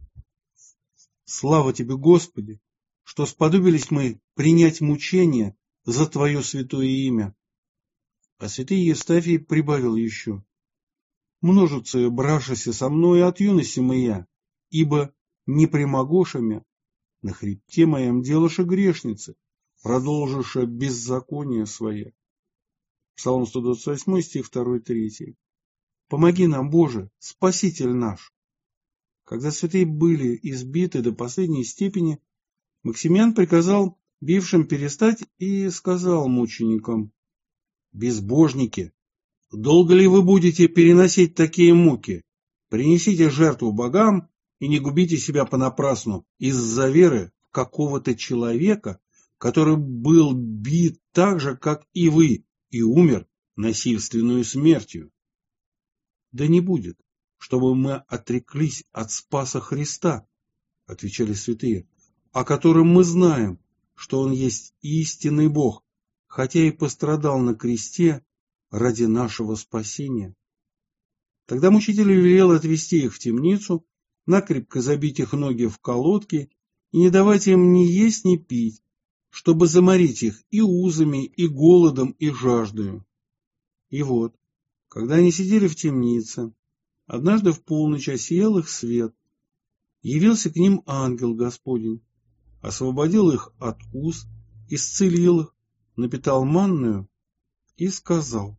слава тебе, Господи, что сподобились мы принять мучения за Твое святое имя. А святый Евстафий прибавил еще: множится бравшися со мной от юности моя, ибо не примогошами на хребте моем делаша грешницы, продолжиша беззаконие свое. Псалом 128, стих 2-3. Помоги нам, Боже, Спаситель наш. Когда святые были избиты до последней степени, Максимян приказал бившим перестать и сказал мученикам: безбожники, долго ли вы будете переносить такие муки? Принесите жертву богам и не губите себя понапрасну из-за веры в какого-то человека, который был бит так же, как и вы, и умер насильственную смертью. Да не будет, чтобы мы отреклись от Спаса Христа, отвечали святые, о котором мы знаем, что Он есть истинный Бог, хотя и пострадал на кресте ради нашего спасения. Тогда мучитель велел отвести их в темницу, накрепко забить их ноги в колодки и не давать им ни есть, ни пить, чтобы заморить их и узами, и голодом, и жаждою. И вот, когда они сидели в темнице, однажды в полночь осиял их свет, явился к ним ангел Господень, освободил их от уз, исцелил их, напитал манною и сказал: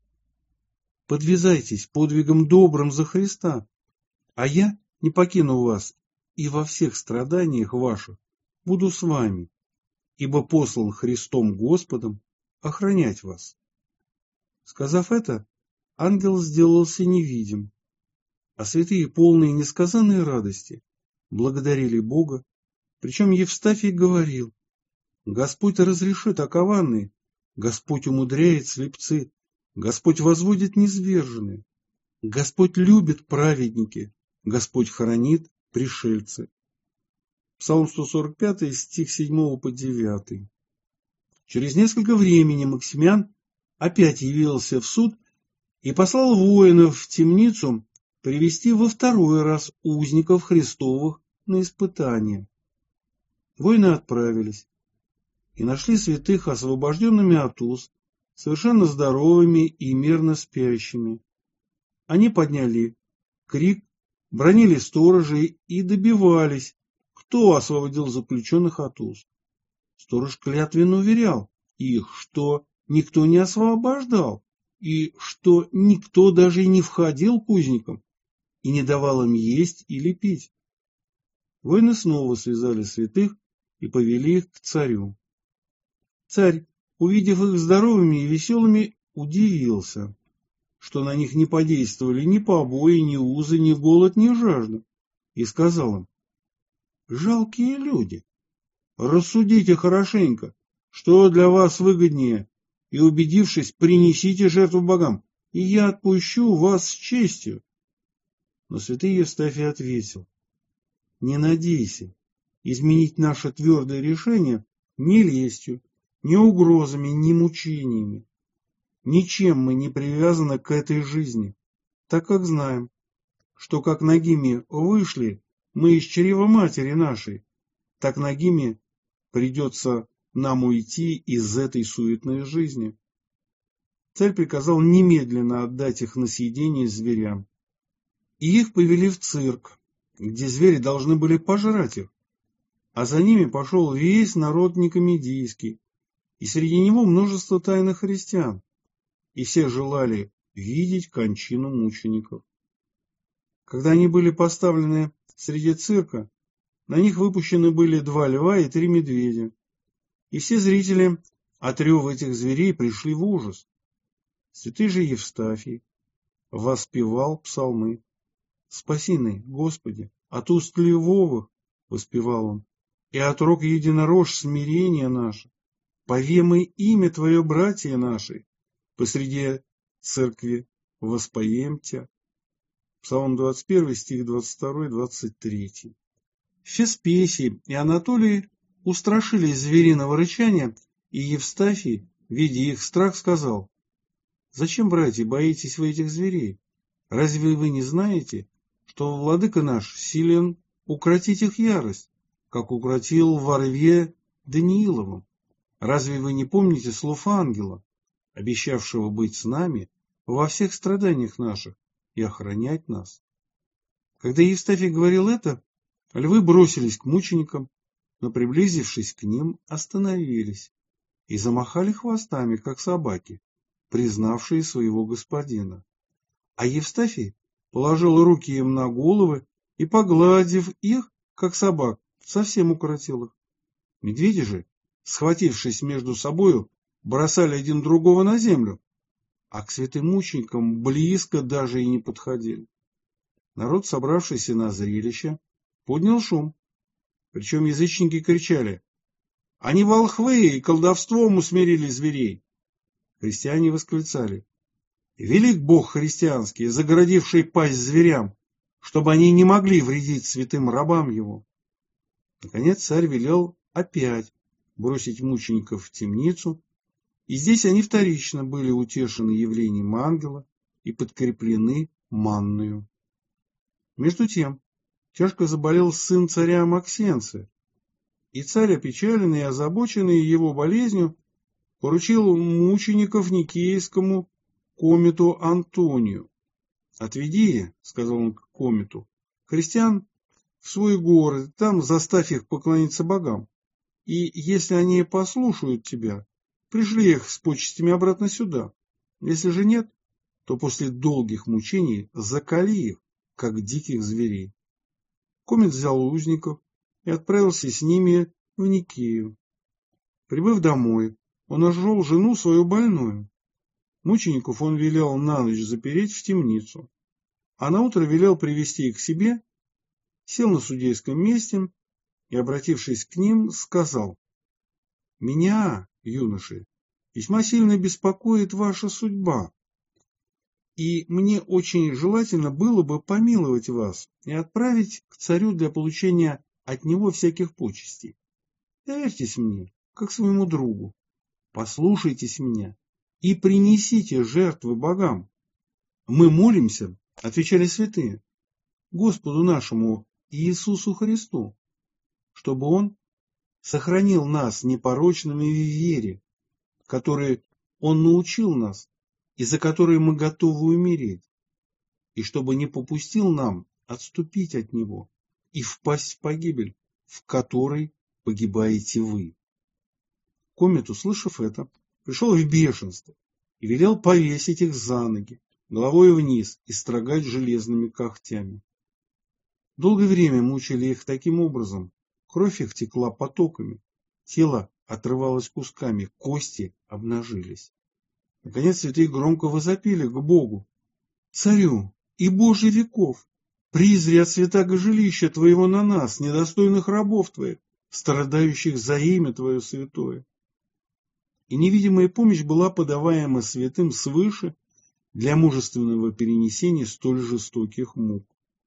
подвязайтесь подвигом добрым за Христа, а я не покину вас и во всех страданиях ваших буду с вами, ибо послан Христом Господом охранять вас. Сказав это, ангел сделался невидим, а святые, полные несказанной радости, благодарили Бога, причем Евстафий говорил: Господь разрешит окованные, Господь умудряет слепцы, Господь возводит низверженные, Господь любит праведники, Господь хранит пришельцы. Псалом 145, стих 7-9. Через несколько времени Максимян опять явился в суд и послал воинов в темницу привести во второй раз узников Христовых на испытание. Воины отправились и нашли святых освобожденными от уз, совершенно здоровыми и мирно спящими. Они подняли крик, бранили сторожей и добивались, кто освободил заключенных от уз. Сторож клятвенно уверял их, что никто не освобождал, и что никто даже и не входил к узникам и не давал им есть или пить. Воины снова связали святых и повели их к царю. Царь, увидев их здоровыми и веселыми, удивился, что на них не подействовали ни побои, ни узы, ни голод, ни жажда, и сказал им: жалкие люди, рассудите хорошенько, что для вас выгоднее, и, убедившись, принесите жертву богам, и я отпущу вас с честью. Но святый Евстафий ответил: не надейся изменить наше твердое решение ни лестью, ни угрозами, ни мучениями. Ничем мы не привязаны к этой жизни, так как знаем, что как нагими вышли мы из чрева матери нашей, так нагими придется нам уйти из этой суетной жизни. Царь приказал немедленно отдать их на съедение зверям. И их повели в цирк, где звери должны были пожрать их. А за ними пошел весь народ никомедийский, и среди него множество тайных христиан, и все желали видеть кончину мучеников. Когда они были поставлены среди цирка, на них выпущены были 2 льва и 3 медведя, и все зрители от рева этих зверей пришли в ужас. Святый же Евстафий воспевал псалмы. «Спаси нас, Господи, от уст львовых», — воспевал он, «и от рог единорож смирения наше. Повемы имя Твое, братья наши, посреди церкви воспоем Тя». Псалом 21, стих 22, 23. Феспесий и Анатолий устрашились звериного рычания, и Евстафий, видя их страх, сказал: «Зачем, братья, боитесь вы этих зверей? Разве вы не знаете, что владыка наш силен укротить их ярость, как укротил во рве Данииловом? Разве вы не помните слов ангела, обещавшего быть с нами во всех страданиях наших и охранять нас?» Когда Евстафий говорил это, львы бросились к мученикам, но, приблизившись к ним, остановились и замахали хвостами, как собаки, признавшие своего господина. А Евстафий положил руки им на головы и, погладив их, как собак, совсем укротил их. Медведи же, схватившись между собою, бросали один другого на землю, а к святым мученикам близко даже и не подходили. Народ, собравшийся на зрелище, поднял шум. Причем язычники кричали: «Они волхвы и колдовством усмирили зверей!» Христиане восклицали: «Велик Бог христианский, загородивший пасть зверям, чтобы они не могли вредить святым рабам его». Наконец царь велел опять бросить мучеников в темницу, и здесь они вторично были утешены явлением ангела и подкреплены манною. Между тем тяжко заболел сын царя Максенция, и царь, опечаленный и озабоченный его болезнью, поручил мучеников никейскому комету Антонию. «Отведи, — сказал он к комету, — христиан в свой город, там заставь их поклониться богам, и если они послушают тебя, пришли их с почестями обратно сюда. Если же нет, то после долгих мучений закали их, как диких зверей». Комет взял узников и отправился с ними в Никею. Прибыв домой, он нашел жену свою больную. Мучеников он велел на ночь запереть в темницу, а наутро велел привести их к себе, сел на судейском месте и, обратившись к ним, сказал: «Меня, юноши, весьма сильно беспокоит ваша судьба, и мне очень желательно было бы помиловать вас и отправить к царю для получения от него всяких почестей. Доверьтесь мне, как своему другу, послушайтесь меня и принесите жертвы богам. Мы молимся, — отвечали святые, — Господу нашему Иисусу Христу, чтобы Он сохранил нас непорочными в вере, которой Он научил нас и за которой мы готовы умереть, и чтобы не попустил нам отступить от Него и впасть в погибель, в которой погибаете вы». Комет, услышав это, пришел в бешенство и велел повесить их за ноги, головой вниз, и строгать железными когтями. Долгое время мучили их таким образом, кровь их текла потоками, тело отрывалось кусками, кости обнажились. Наконец святые громко возопили к Богу: «Царю и Боже веков, призри от святаго жилища Твоего на нас, недостойных рабов Твоих, страдающих за имя Твое святое». И невидимая помощь была подаваема святым свыше для мужественного перенесения столь жестоких мук.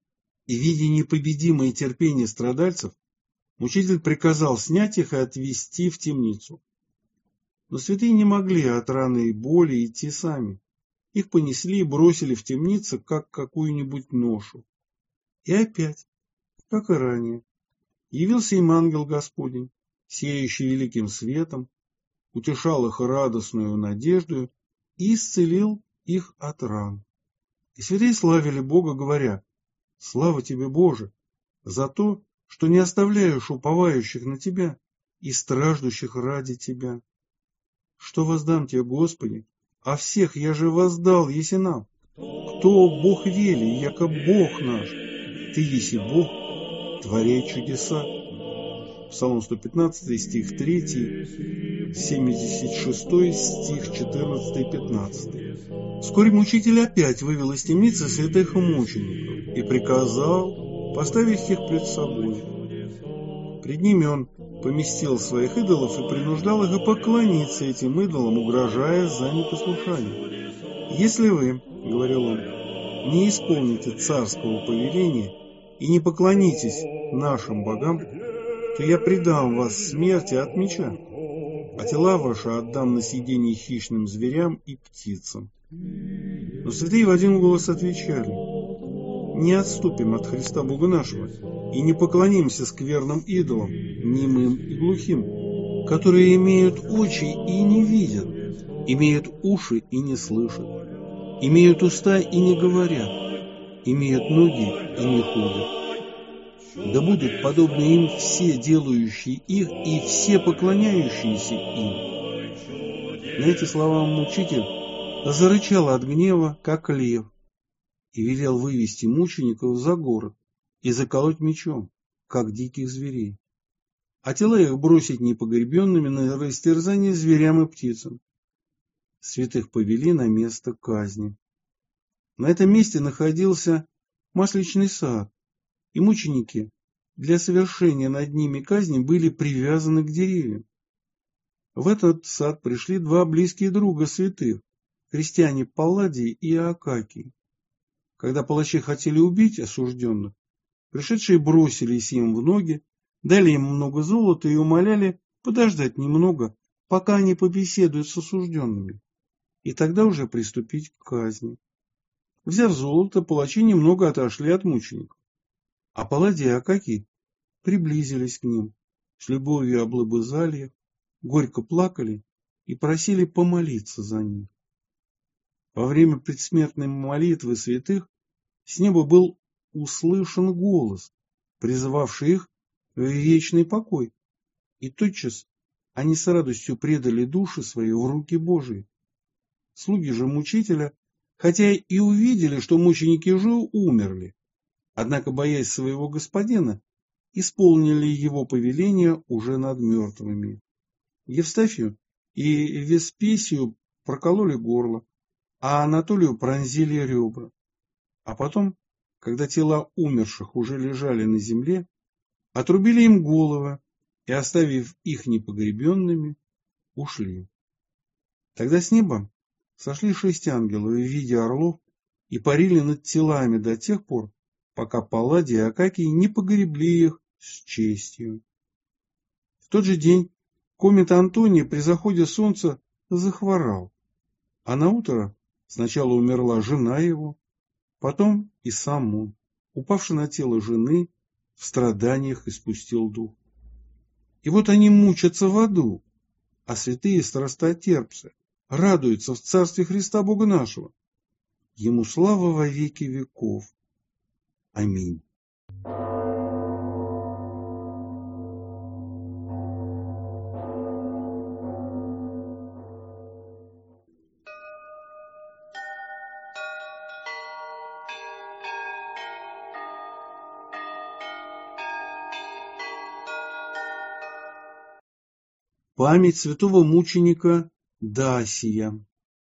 И, видя непобедимое терпение страдальцев, мучитель приказал снять их и отвезти в темницу. Но святые не могли от раны и боли идти сами. Их понесли и бросили в темницу, как какую-нибудь ношу. И опять, как и ранее, явился им ангел Господень, сеющий великим светом, утешал их радостную надеждою и исцелил их от ран. И святые славили Бога, говоря: «Слава тебе, Боже, за то, что не оставляешь уповающих на Тебя и страждущих ради Тебя. Что воздам Тебе, Господи? А всех я же воздал, еси нам. Кто Бог вели, яко Бог наш? Ты еси Бог, творяй чудеса». Псалом 115, стих 3, 76, стих 14 и 15. Вскоре мучитель опять вывел из темницы святых мучеников и приказал поставить их пред собой. Пред ними он поместил своих идолов и принуждал их поклониться этим идолам, угрожая за непослушание. «Если вы, — говорил он, — не исполните царского повеления и не поклонитесь нашим богам, то я предам вас смерти от меча, а тела ваши отдам на съедение хищным зверям и птицам». Но святые в один голос отвечали: «Не отступим от Христа Бога нашего и не поклонимся скверным идолам, немым и глухим, которые имеют очи и не видят, имеют уши и не слышат, имеют уста и не говорят, имеют ноги и не ходят. Да будут подобны им все делающие их и все поклоняющиеся им». На эти слова мучитель зарычал от гнева, как лев, и велел вывести мучеников за город и заколоть мечом, как диких зверей, а тела их бросить непогребенными на растерзание зверям и птицам. Святых повели на место казни. На этом месте находился масличный сад, и мученики для совершения над ними казни были привязаны к деревьям. В этот сад пришли два близкие друга святых, христиане Палладий и Акакий. Когда палачи хотели убить осужденных, пришедшие бросились им в ноги, дали им много золота и умоляли подождать немного, пока они побеседуют с осужденными, и тогда уже приступить к казни. Взяв золото, палачи немного отошли от мучеников, а Палладий и Акакий приблизились к ним, с любовью облобызали их, горько плакали и просили помолиться за них. Во время предсмертной молитвы святых с неба был услышан голос, призывавший их в вечный покой, и тотчас они с радостью предали души свои в руки Божии. Слуги же мучителя, хотя и увидели, что мученики уже умерли, однако, боясь своего господина, исполнили его повеление уже над мертвыми. Евстафию и Веспесию прокололи горло, а Анатолию пронзили ребра. А потом, когда тела умерших уже лежали на земле, отрубили им головы и, оставив их непогребенными, ушли. Тогда с неба сошли 6 ангелов в виде орлов и парили над телами до тех пор, пока Палладий и Акакий не погребли их с честью. В тот же день комет Антоний при заходе солнца захворал, а наутро сначала умерла жена его, потом и сам он, упавший на тело жены, в страданиях испустил дух. И вот они мучатся в аду, а святые страстотерпцы радуются в царстве Христа Бога нашего. Ему слава во веки веков. Аминь. Память святого мученика Дасия.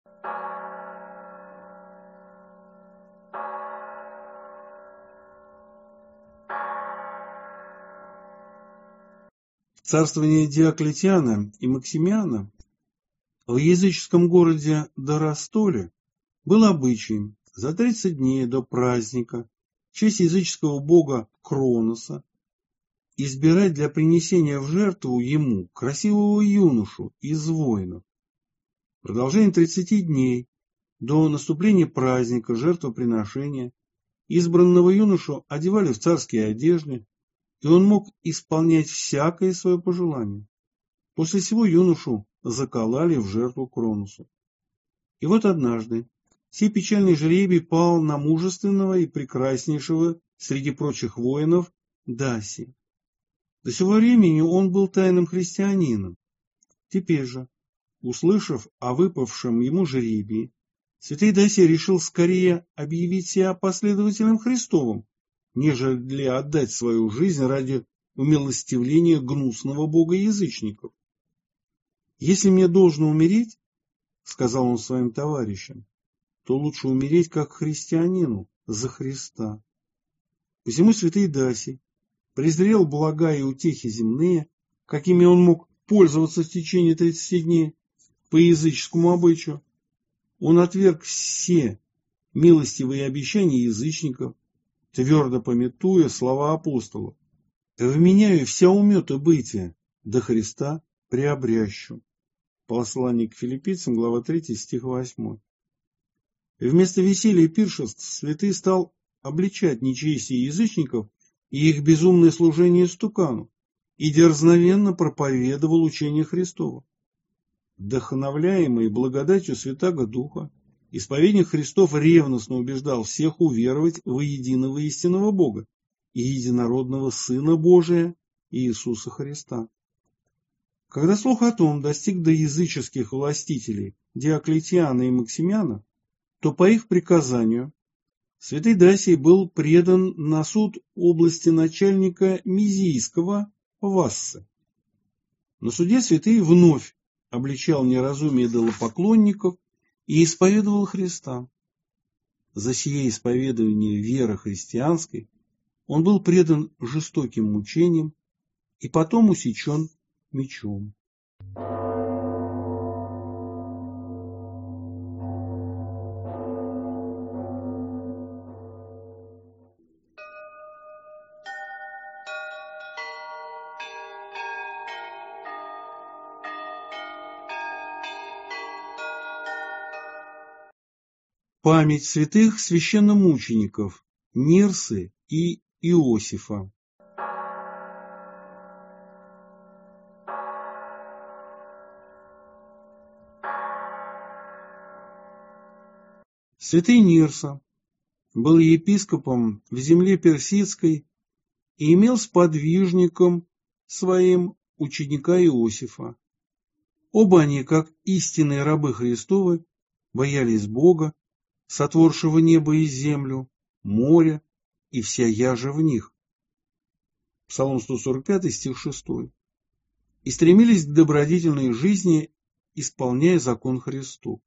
В царствовании Диоклетиана и Максимиана в языческом городе Доростоле был обычай за 30 дней до праздника в честь языческого бога Кроноса, избирать для принесения в жертву ему красивого юношу из воинов. В продолжение 30 дней до наступления праздника жертвоприношения избранного юношу одевали в царские одежды, и он мог исполнять всякое свое пожелание. После сего юношу закололи в жертву Кроносу. И вот однажды сей печальный жребий пал на мужественного и прекраснейшего среди прочих воинов Даси. До сего времени он был тайным христианином. Теперь же, услышав о выпавшем ему жребии, святый Даси решил скорее объявить себя последователем Христовым, нежели отдать свою жизнь ради умилостивления гнусного бога язычников. «Если мне должно умереть, — сказал он своим товарищам, — то лучше умереть как христианину за Христа». Посему святый Даси презрел блага и утехи земные, какими он мог пользоваться в течение 30 дней по языческому обычаю. Он отверг все милостивые обещания язычников, твердо памятуя слова апостолов: «Вменяю вся умета бытия, до Христа приобрящу». Послание к Филиппийцам, глава 3, стих 8. И вместо веселья и пиршеств святый стал обличать нечестие язычников и их безумное служение истукану, и дерзновенно проповедовал учение Христово. Вдохновляемый благодатью Святаго Духа, исповедник Христов ревностно убеждал всех уверовать во единого истинного Бога и единородного Сына Божия Иисуса Христа. Когда слух о том достиг до языческих властителей Диоклетиана и Максимиана, то по их приказанию святый Дасий был предан на суд области начальника Мизийского Вассы. На суде святый вновь обличал неразумие идолопоклонников и исповедовал Христа. За сие исповедование веры христианской он был предан жестоким мучениям и потом усечен мечом. Память святых священномучеников Нирсы и Иосифа. Святый Нирса был епископом в земле персидской и имел сподвижником своим ученика Иосифа. Оба они, как истинные рабы Христовы, боялись Бога, сотворшего небо и землю, море и вся яжа в них. Псалом 145, стих 6. И стремились к добродетельной жизни, исполняя закон Христу.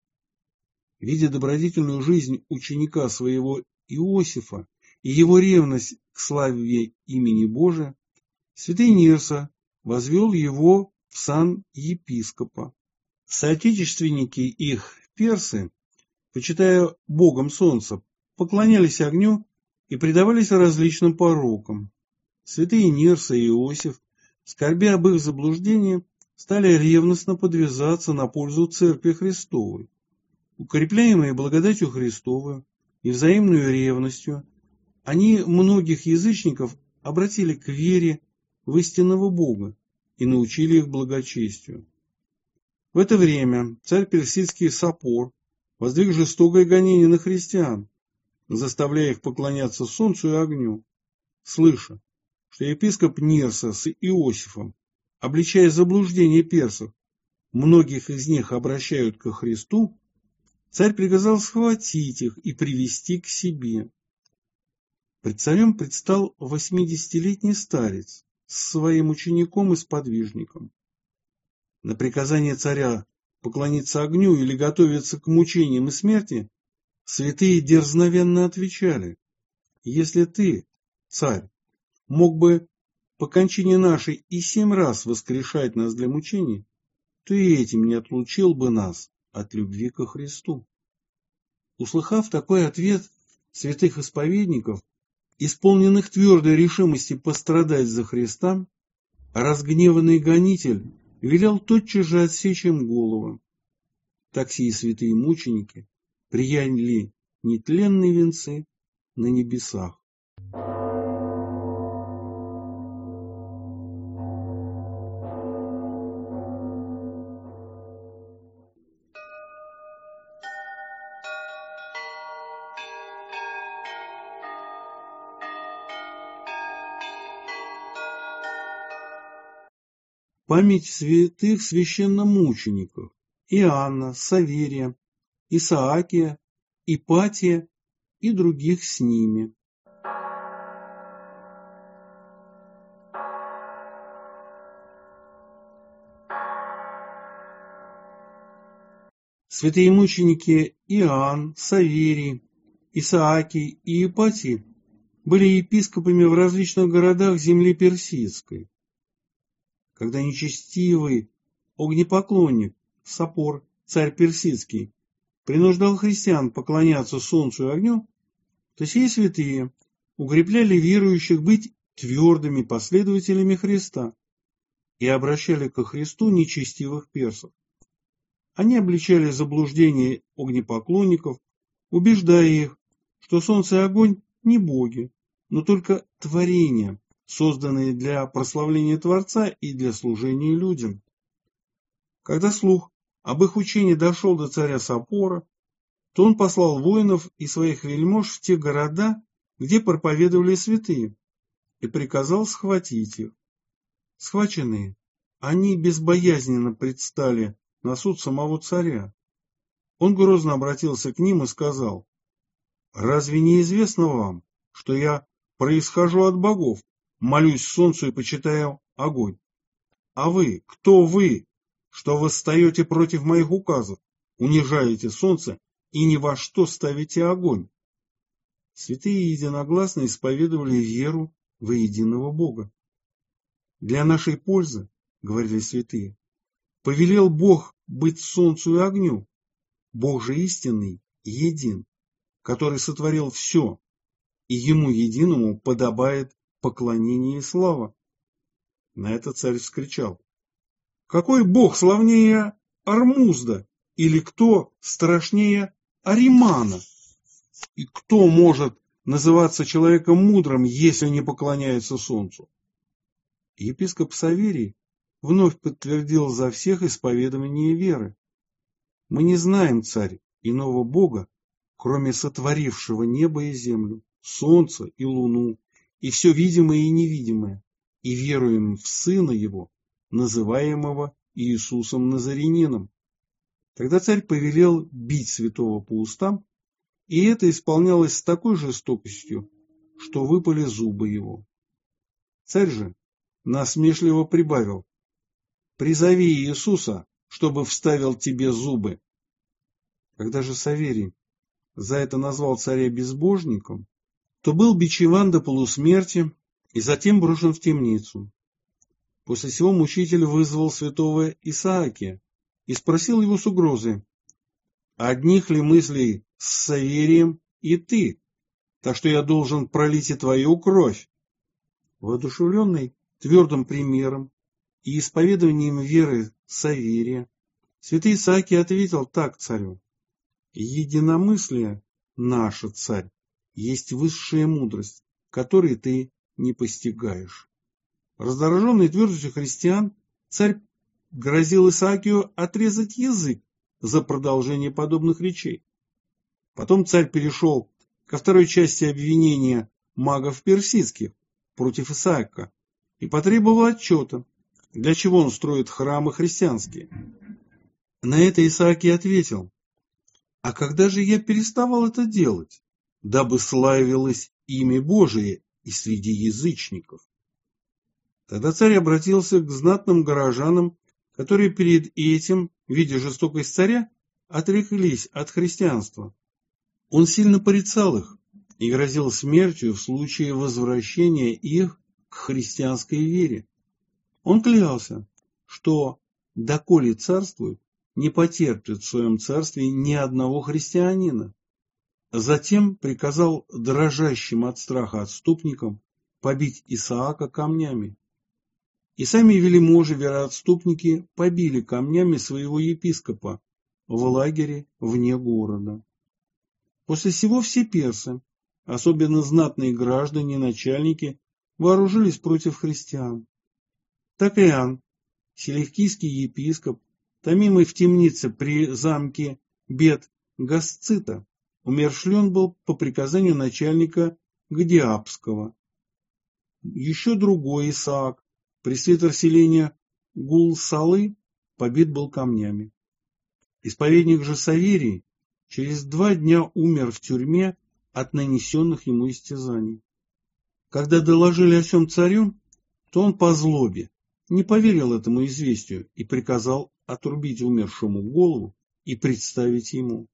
Видя добродетельную жизнь ученика своего Иосифа и его ревность к славе имени Божия, святый Нирса возвел его в сан епископа. Соотечественники их, персы, почитая богом солнца, поклонялись огню и предавались различным порокам. Святые Нирса и Иосиф, скорбя об их заблуждении, стали ревностно подвязаться на пользу Церкви Христовой. Укрепляемые благодатью Христовой и взаимной ревностью, они многих язычников обратили к вере в истинного Бога и научили их благочестию. В это время царь персидский Сапор воздвиг жестокое гонение на христиан, заставляя их поклоняться солнцу и огню. Слыша, что епископ Нирса с Иосифом, обличая заблуждение персов, многих из них обращают ко Христу, царь приказал схватить их и привести к себе. Пред царем предстал 80-летний старец с своим учеником и сподвижником. На приказание царя поклониться огню или готовиться к мучениям и смерти, святые дерзновенно отвечали: «Если ты, царь, мог бы по кончине нашей и 7 раз воскрешать нас для мучений, то и этим не отлучил бы нас от любви ко Христу». Услыхав такой ответ святых исповедников, Исполненных твердой решимости пострадать за Христа, разгневанный гонитель велел тотчас же отсечь им головы. Так сии святые мученики прияли нетленные венцы на небесах. Память святых священномучеников Иоанна, Саверия, Исаакия, Ипатия и других с ними. Святые мученики Иоанн, Саверий, Исаакий и Ипатий были епископами в различных городах земли персидской. Когда нечестивый огнепоклонник Сапор, царь персидский, принуждал христиан поклоняться солнцу и огню, то сии святые укрепляли верующих быть твердыми последователями Христа и обращали ко Христу нечестивых персов. Они обличали заблуждение огнепоклонников, убеждая их, что солнце и огонь не боги, но только творения, созданные для прославления Творца и для служения людям. Когда слух об их учении дошел до царя Сапора, то он послал воинов и своих вельмож в те города, где проповедовали святые, и приказал схватить их. Схваченные, они безбоязненно предстали на суд самого царя. Он грозно обратился к ним и сказал: «Разве не известно вам, что я происхожу от богов, молюсь солнцу и почитаю огонь? А вы, кто вы, что восстаете против моих указов, унижаете солнце и ни во что ставите огонь?» Святые единогласно исповедовали веру во единого Бога. «Для нашей пользы, — говорили святые, — повелел Бог быть солнцу и огню, Бог же истинный и един, который сотворил все, и Ему единому подобает поклонение и слава». На это царь вскричал: «Какой Бог славнее Ормузда, или кто страшнее Аримана? И кто может называться человеком мудрым, если не поклоняется солнцу?» Епископ Саверий вновь подтвердил за всех исповедование веры. «Мы не знаем, царь, иного Бога, кроме сотворившего небо и землю, солнце и луну, и все видимое и невидимое, и веруем в Сына Его, называемого Иисусом Назаренином». Тогда царь повелел бить святого по устам, и это исполнялось с такой жестокостью, что выпали зубы его. Царь же насмешливо прибавил: «Призови Иисуса, чтобы вставил тебе зубы». Когда же Саверий за это назвал царя безбожником, то был бичеван до полусмерти и затем брошен в темницу. После сего мучитель вызвал святого Исаакия и спросил его с угрозой: «Одних ли мыслей с Саверием и ты, так что я должен пролить и твою кровь?» Воодушевленный твердым примером и исповедованием веры Саверия, святый Исаакий ответил так царю: «Единомыслие наше, царь, есть высшая мудрость, которой ты не постигаешь». Раздраженный твердостью христиан, царь грозил Исаакию отрезать язык за продолжение подобных речей. Потом царь перешел ко второй части обвинения магов персидских против Исаака и потребовал отчета, для чего он строит храмы христианские. На это Исаакий ответил: «А когда же я переставал это делать, дабы славилось имя Божие и среди язычников?» Тогда царь обратился к знатным горожанам, которые перед этим, видя жестокость царя, отреклись от христианства. Он сильно порицал их и грозил смертью в случае возвращения их к христианской вере. Он клялся, что, доколе царствует, не потерпит в своем царстве ни одного христианина. Затем приказал дрожащим от страха отступникам побить Исаака камнями. И сами вельможи-вероотступники побили камнями своего епископа в лагере вне города. После сего все персы, особенно знатные граждане и начальники, вооружились против христиан. Так Иоанн, селевкийский епископ, томимый в темнице при замке Бет-Гасцита, умерщвлен был по приказанию начальника Гдиапского. Еще другой Исаак, пресвитер селения Гул-Салы, побит был камнями. Исповедник же Саверий через 2 дня умер в тюрьме от нанесенных ему истязаний. Когда доложили о сем царю, то он по злобе не поверил этому известию и приказал отрубить умершему голову и представить ему.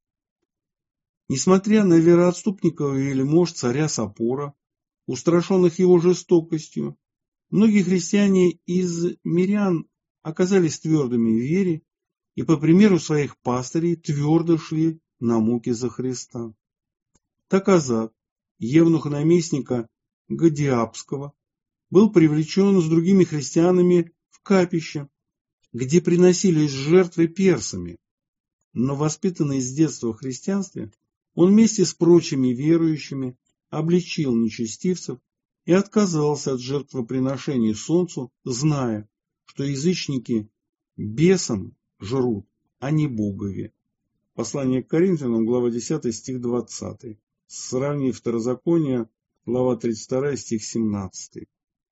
Несмотря на вероотступников и вельмож царя Сапора, устрашенных его жестокостью, многие христиане из мирян оказались твердыми в вере и, по примеру своих пастырей, твердо шли на муки за Христа. Так Азат, евнух наместника Гдиапского, был привлечен с другими христианами в капище, где приносились жертвы персами, но воспитанный с детства в христианстве, он вместе с прочими верующими обличил нечестивцев и отказался от жертвоприношений солнцу, зная, что язычники бесам жрут, а не Богове. Послание к Коринфянам, глава 10, стих 20. Сравни Второзаконие, глава 32, стих 17.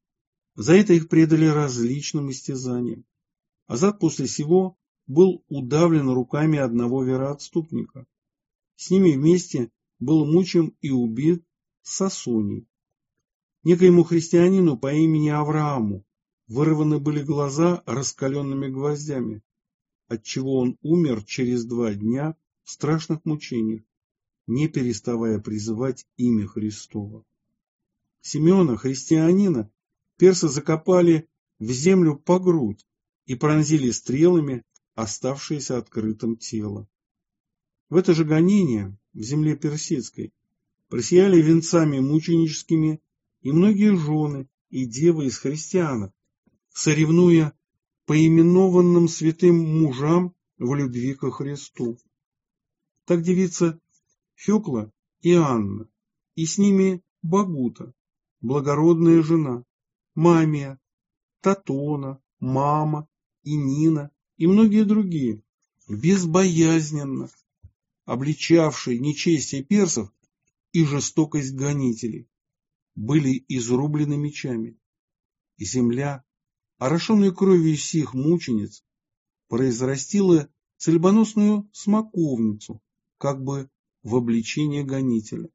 За это их предали различным истязаниям. Азат после сего был удавлен руками одного вероотступника. С ними вместе был мучим и убит Сасоний. Некоему христианину по имени Аврааму вырваны были глаза раскаленными гвоздями, отчего он умер через 2 дня в страшных мучениях, не переставая призывать имя Христово. Симеона, христианина, персы закопали в землю по грудь и пронзили стрелами оставшееся открытым тело. В это же гонение в земле персидской просияли венцами мученическими и многие жены и девы из христиан, соревнуя по именованным святым мужам в любви ко Христу. Так девица Фёкла и Анна, и с ними Багута, благородная жена, Мамия, Татона, Мама и Нина и многие другие, безбоязненно обличавшие нечестие персов и жестокость гонителей, были изрублены мечами, и земля, орошенная кровью сих мучениц, произрастила цельбоносную смоковницу, как бы в обличение гонителя.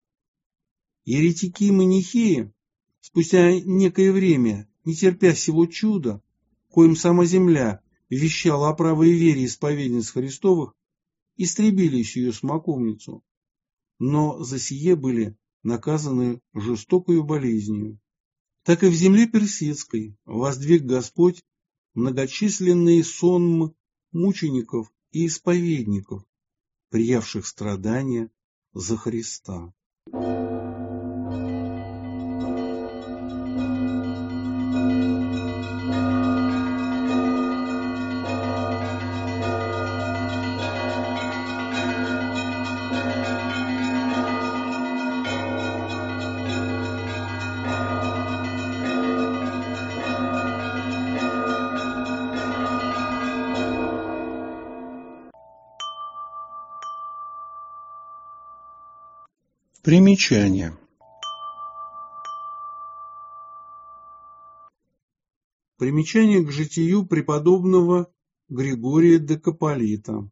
Еретики-манихеи, спустя некое время, не терпя сего чуда, коим сама земля вещала о правой вере исповедниц Христовых, истребили сию смоковницу, но за сие были наказаны жестокою болезнью. Так и в земле персидской воздвиг Господь многочисленные сонмы мучеников и исповедников, приявших страдания за Христа. Примечание. Примечание к житию преподобного Григория Декаполита.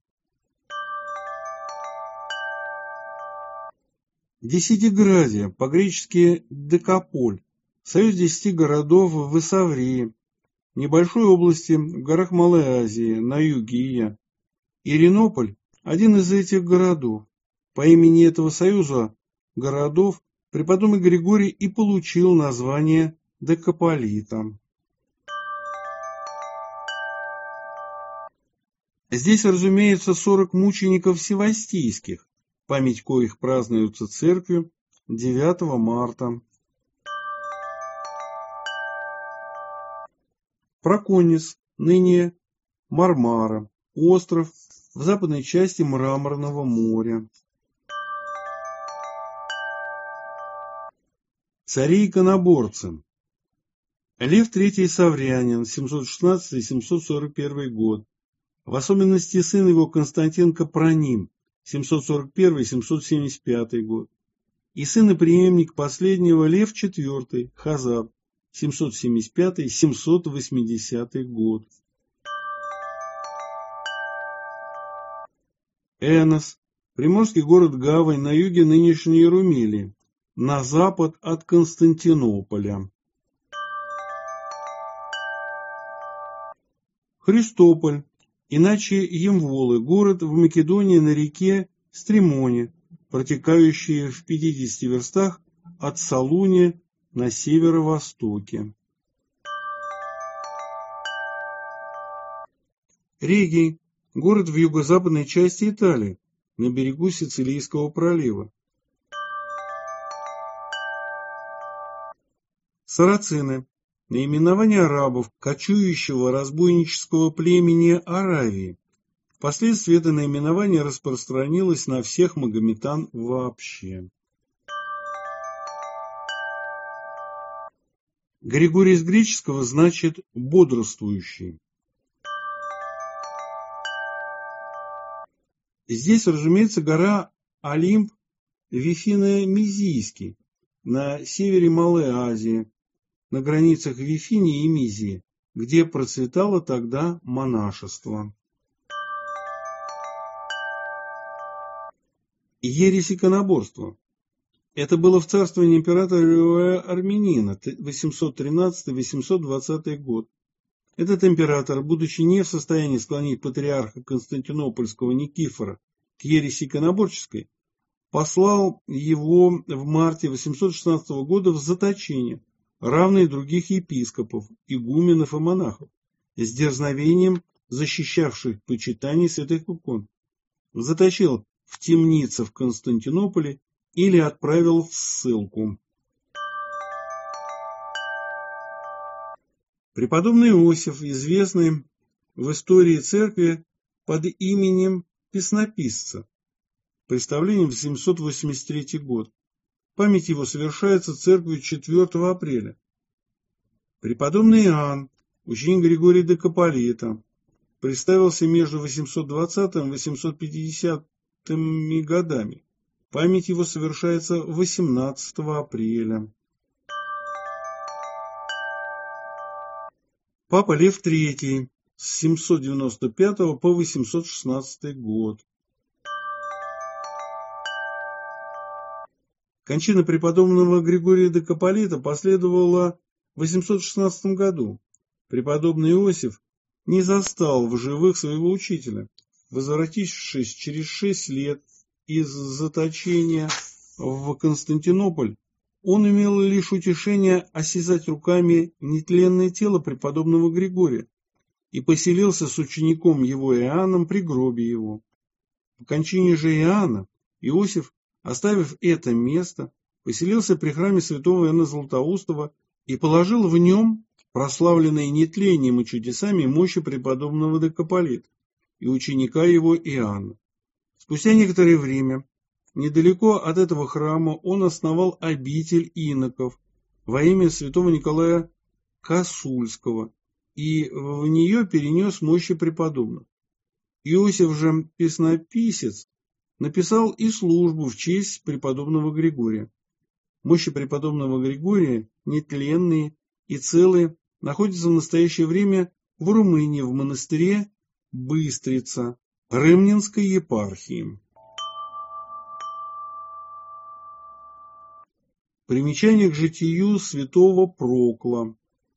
Десятиградие, по-гречески Декаполь, союз 10 городов в Исаврии, небольшой области в горах Малой Азии, на юге Ия. Иринополь – один из этих городов. По имени этого союза городов преподобный Григорий и получил название Декаполита. Здесь, разумеется, 40 мучеников севастийских, память коих празднуется церковью 9 марта. Проконис, ныне Мармара, остров в западной части Мраморного моря. Цари-иконоборцы. Лев III Саврянин, 716-741 год. В особенности сын его Константин Капроним, 741-775 год. И сын и преемник последнего Лев IV Хазар, 775-780 год. Энос, приморский город-гавань на юге нынешней Румелии, на запад от Константинополя. Христополь, иначе Емволы, город в Македонии на реке Стримоне, протекающей в 50 верстах от Солуни на северо-востоке. Регий, город в юго-западной части Италии, на берегу Сицилийского пролива. Сарацины, наименование арабов, кочующего разбойнического племени Аравии. Впоследствии это наименование распространилось на всех магометан вообще. Григорий из греческого значит «бодрствующий». Здесь, разумеется, гора Олимп Вифино-Мизийский, на севере Малой Азии, на границах Вифинии и Мизии, где процветало тогда монашество. Ересь иконоборства. Это было в царствовании императора Армянина, 813-820 год. Этот император, будучи не в состоянии склонить патриарха Константинопольского Никифора к ереси иконоборческой, послал его в марте 816 года в заточение, равно и других епископов, игуменов и монахов, с дерзновением защищавших почитание святых икон. Заточил в темнице в Константинополе или отправил в ссылку. Преподобный Иосиф, известный в истории церкви под именем Песнописца, представление 883 год. Память его совершается церковью 4 апреля. Преподобный Иоанн, ученик Григория Докополита, представился между 820 и 850 годами. Память его совершается 18 апреля. Папа Лев III с 795 по 816 год. Кончина преподобного Григория Докополита последовала в 816 году. Преподобный Иосиф не застал в живых своего учителя, возвратившись через 6 лет из заточения в Константинополь. Он имел лишь утешение осязать руками нетленное тело преподобного Григория и поселился с учеником его Иоанном при гробе его. По кончине же Иоанна Иосиф, оставив это место, поселился при храме святого Иоанна Златоустого и положил в нем прославленные нетлением и чудесами мощи преподобного Докополита и ученика его Иоанна. Спустя некоторое время, недалеко от этого храма, он основал обитель иноков во имя святого Николая Косульского и в нее перенес мощи преподобных. Иосиф же Песнописец написал и службу в честь преподобного Григория. Мощи преподобного Григория, нетленные и целые, находятся в настоящее время в Румынии, в монастыре Быстрица Рымненской епархии. Примечание к житию святого Прокла.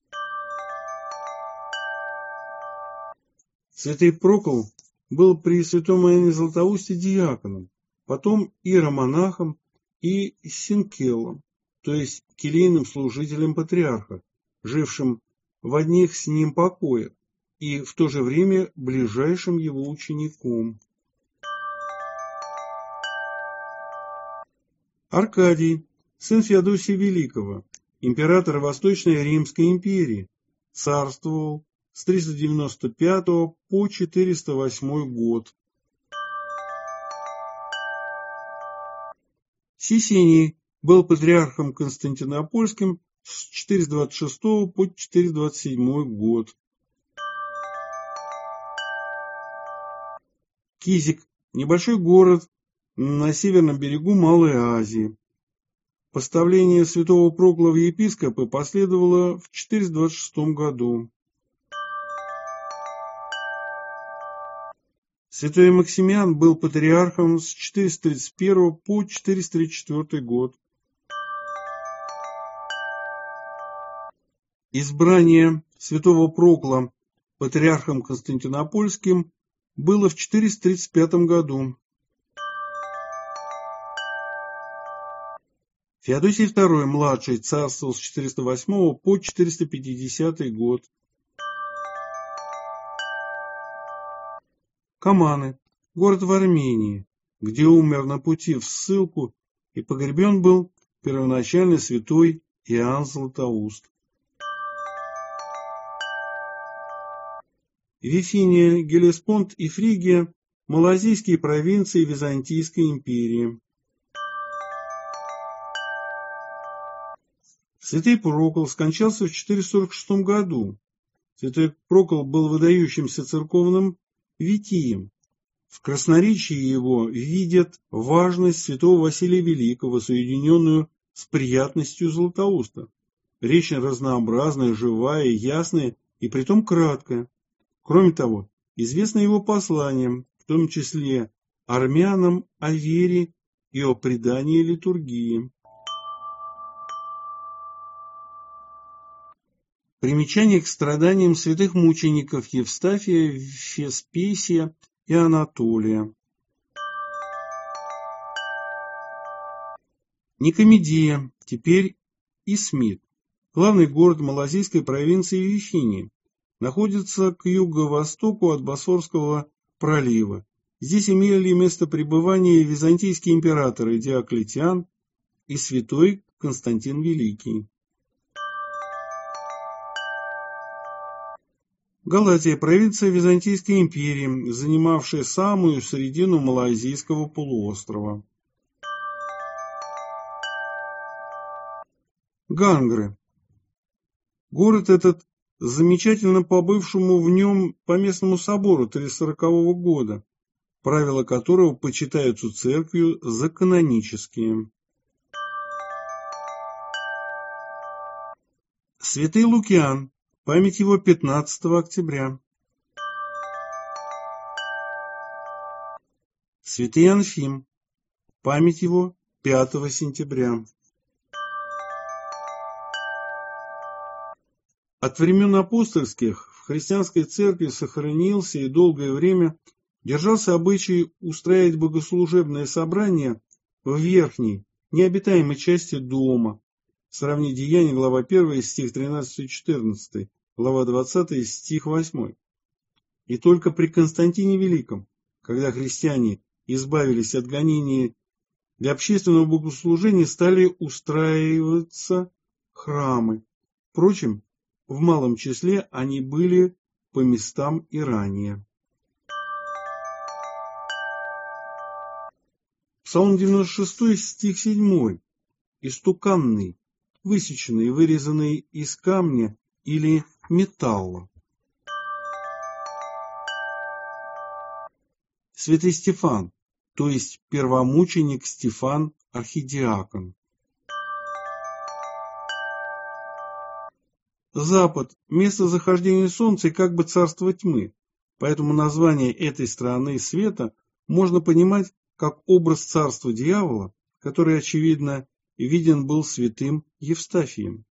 Святый Прокл был при святом Иоанне Златоусте диаконом, потом иеромонахом и синкелом, то есть келейным служителем патриарха, жившим в одних с ним покоях и в то же время ближайшим его учеником. Аркадий, сын Феодосия Великого, императора Восточной Римской империи, царствовал с 395 по 408 год. Сисиний был патриархом Константинопольским с 426 по 427 год. Кизик – небольшой город на северном берегу Малой Азии. Поставление святого Прокла в епископы последовало в 426 году. Святой Максимиан был патриархом с 431 по 434 год. Избрание святого Прокла патриархом Константинопольским было в 435 году. Феодосий II младший царствовал с 408 по 450 год. Каманы – город в Армении, где умер на пути в ссылку и погребен был первоначальный святой Иоанн Златоуст. Вифиния, Геллеспонд и Фригия – малазийские провинции Византийской империи. Святый Прокл скончался в 446 году. Святой Прокл был выдающимся церковным витием. В красноречии его видят важность святого Василия Великого, соединенную с приятностью Златоуста. Речь разнообразная, живая, ясная и притом краткая. Кроме того, известно его послание, в том числе армянам о вере и о предании литургии. Примечание к страданиям святых мучеников Евстафия, Феспесия и Анатолия. Никомедия, теперь Измит, главный город малазийской провинции Вифинии, находится к юго-востоку от Босфорского пролива. Здесь имели место пребывания византийские императоры Диоклетиан и святой Константин Великий. Галатия – провинция Византийской империи, занимавшая самую середину Малайзийского полуострова. Гангры. Город этот замечательно по бывшему в нем поместному собору 340 года, правила которого почитаются церковью за канонические. Святый Лукиан. Память его 15 октября. Святый Анфим. Память его 5 сентября. От времен апостольских в христианской церкви сохранился и долгое время держался обычай устраивать богослужебные собрания в верхней, необитаемой части дома. Сравни Деяния, глава 1, стих 13-14, глава 20, стих 8. И только при Константине Великом, когда христиане избавились от гонений, для общественного богослужения стали устраиваться храмы. Впрочем, в малом числе они были по местам и ранее. Псалом 96, стих 7. Истуканный, высеченный, вырезанный из камня или металла. Святый Стефан, то есть первомученик Стефан архидиакон. Запад – место захождения солнца и как бы царство тьмы, поэтому название этой стороны света можно понимать как образ царства дьявола, который, очевидно, виден был святым Евстафием.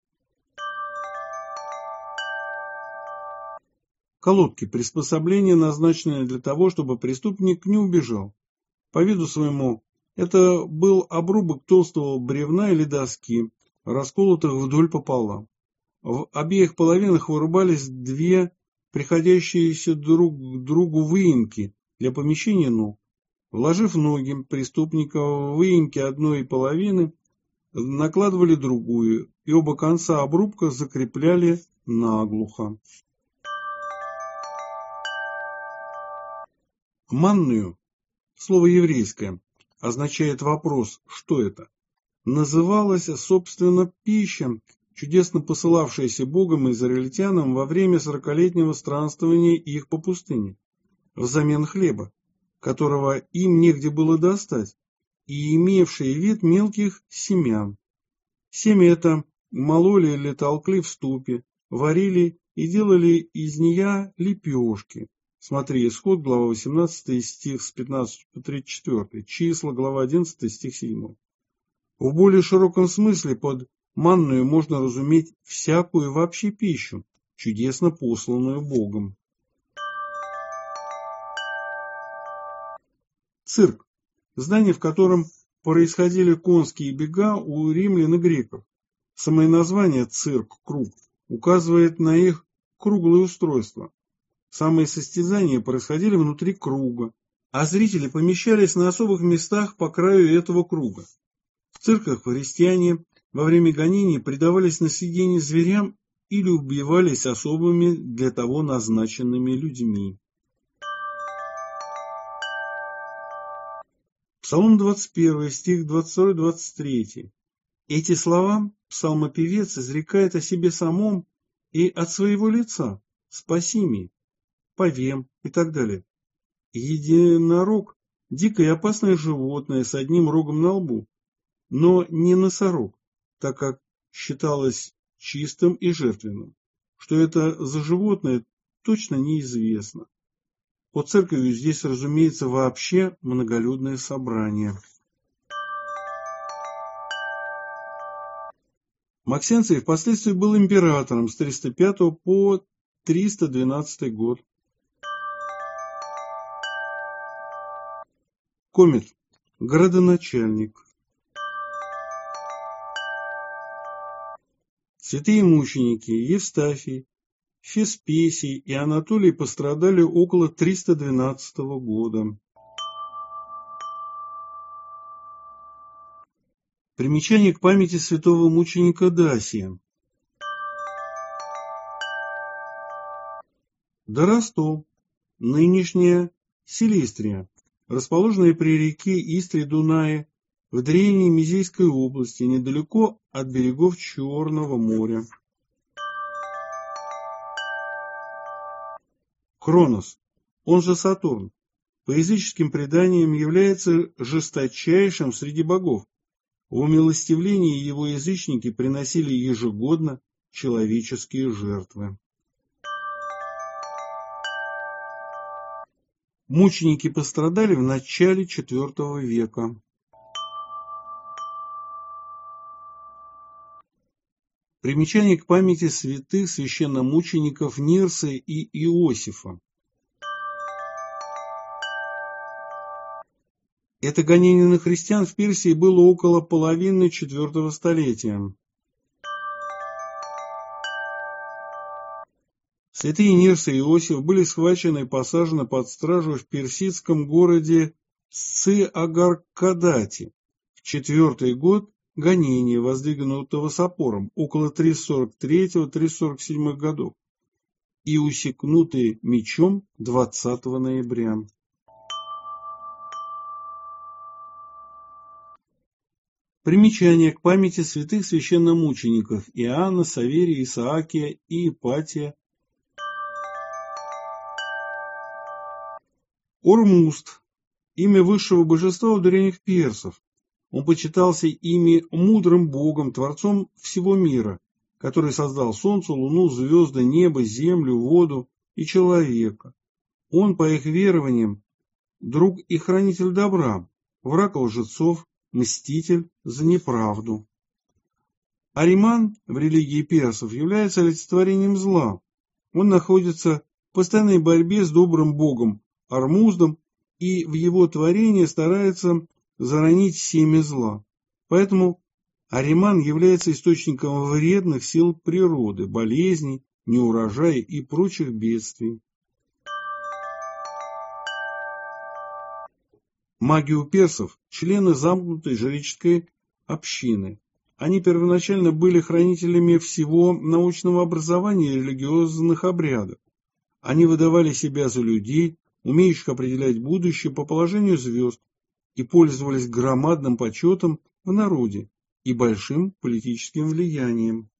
Колодки – приспособление, назначенное для того, чтобы преступник не убежал. По виду своему это был обрубок толстого бревна или доски, расколотых вдоль пополам. В обеих половинах вырубались две приходящиеся друг к другу выемки для помещения ног. Вложив ноги преступника в выемки одной половины, накладывали другую, и оба конца обрубка закрепляли наглухо. Манную, слово еврейское, означает вопрос, что это, называлась, собственно, пища, чудесно посылавшаяся Богом израильтянам во время 40-летнего странствования их по пустыне, взамен хлеба, которого им негде было достать, и имевшие вид мелких семян. Семя это мололи или толкли в ступе, варили и делали из нее лепешки. Смотри, Исход, глава 18, стих с 15 по 34, Числа, глава 11, стих 7. В более широком смысле под манную можно разуметь всякую вообще пищу, чудесно посланную Богом. Цирк. Здание, в котором происходили конские бега у римлян и греков. Самое название «цирк», «круг» указывает на их круглое устройство. Самые состязания происходили внутри круга, а зрители помещались на особых местах по краю этого круга. В цирках христиане во время гонений предавались на съедение зверям или убивались особыми для того назначенными людьми. Псалом 21, стих 22-23. Эти слова псалмопевец изрекает о себе самом и от своего лица. «Спаси меня», «повем» и так далее. Единорог – дикое и опасное животное с одним рогом на лбу, но не носорог, так как считалось чистым и жертвенным. Что это за животное, точно неизвестно. Под церковью здесь, разумеется, вообще многолюдное собрание. Максенций впоследствии был императором с 305 по 312 год. Комет – градоначальник. Святые мученики Евстафий, Феспесий и Анатолий пострадали около 312 года. Примечание к памяти святого мученика Дасия. Доростол, нынешняя Силистрия, расположенная при реке Истре-Дунае в древней Мизейской области, недалеко от берегов Черного моря. Хронос, он же Сатурн, по языческим преданиям является жесточайшим среди богов. В умилостивлении его язычники приносили ежегодно человеческие жертвы. Мученики пострадали в начале IV века. Примечание к памяти святых священномучеников Нирсы и Иосифа. Это гонение на христиан в Персии было около половины IV столетия. Святые Нирса и Иосиф были схвачены и посажены под стражу в персидском городе Сцы-Агаркадати в 4-й год гонения, воздвигнутого с опором, около 343-347 годов, и усекнутые мечом 20 ноября. Примечание к памяти святых священномучеников Иоанна, Саверия, Исаакия и Ипатия. Ормузд – имя высшего божества у древних персов. Он почитался ими мудрым богом, творцом всего мира, который создал солнце, луну, звезды, небо, землю, воду и человека. Он, по их верованиям, друг и хранитель добра, враг лжецов, мститель за неправду. Ариман в религии персов является олицетворением зла. Он находится в постоянной борьбе с добрым богом Ормуздом и в его творении старается заронить семя зла. Поэтому Ариман является источником вредных сил природы, болезней, неурожая и прочих бедствий. Маги у персов – члены замкнутой жреческой общины. Они первоначально были хранителями всего научного образования и религиозных обрядов. Они выдавали себя за людей, умеющих определять будущее по положению звезд, и пользовались громадным почетом в народе и большим политическим влиянием.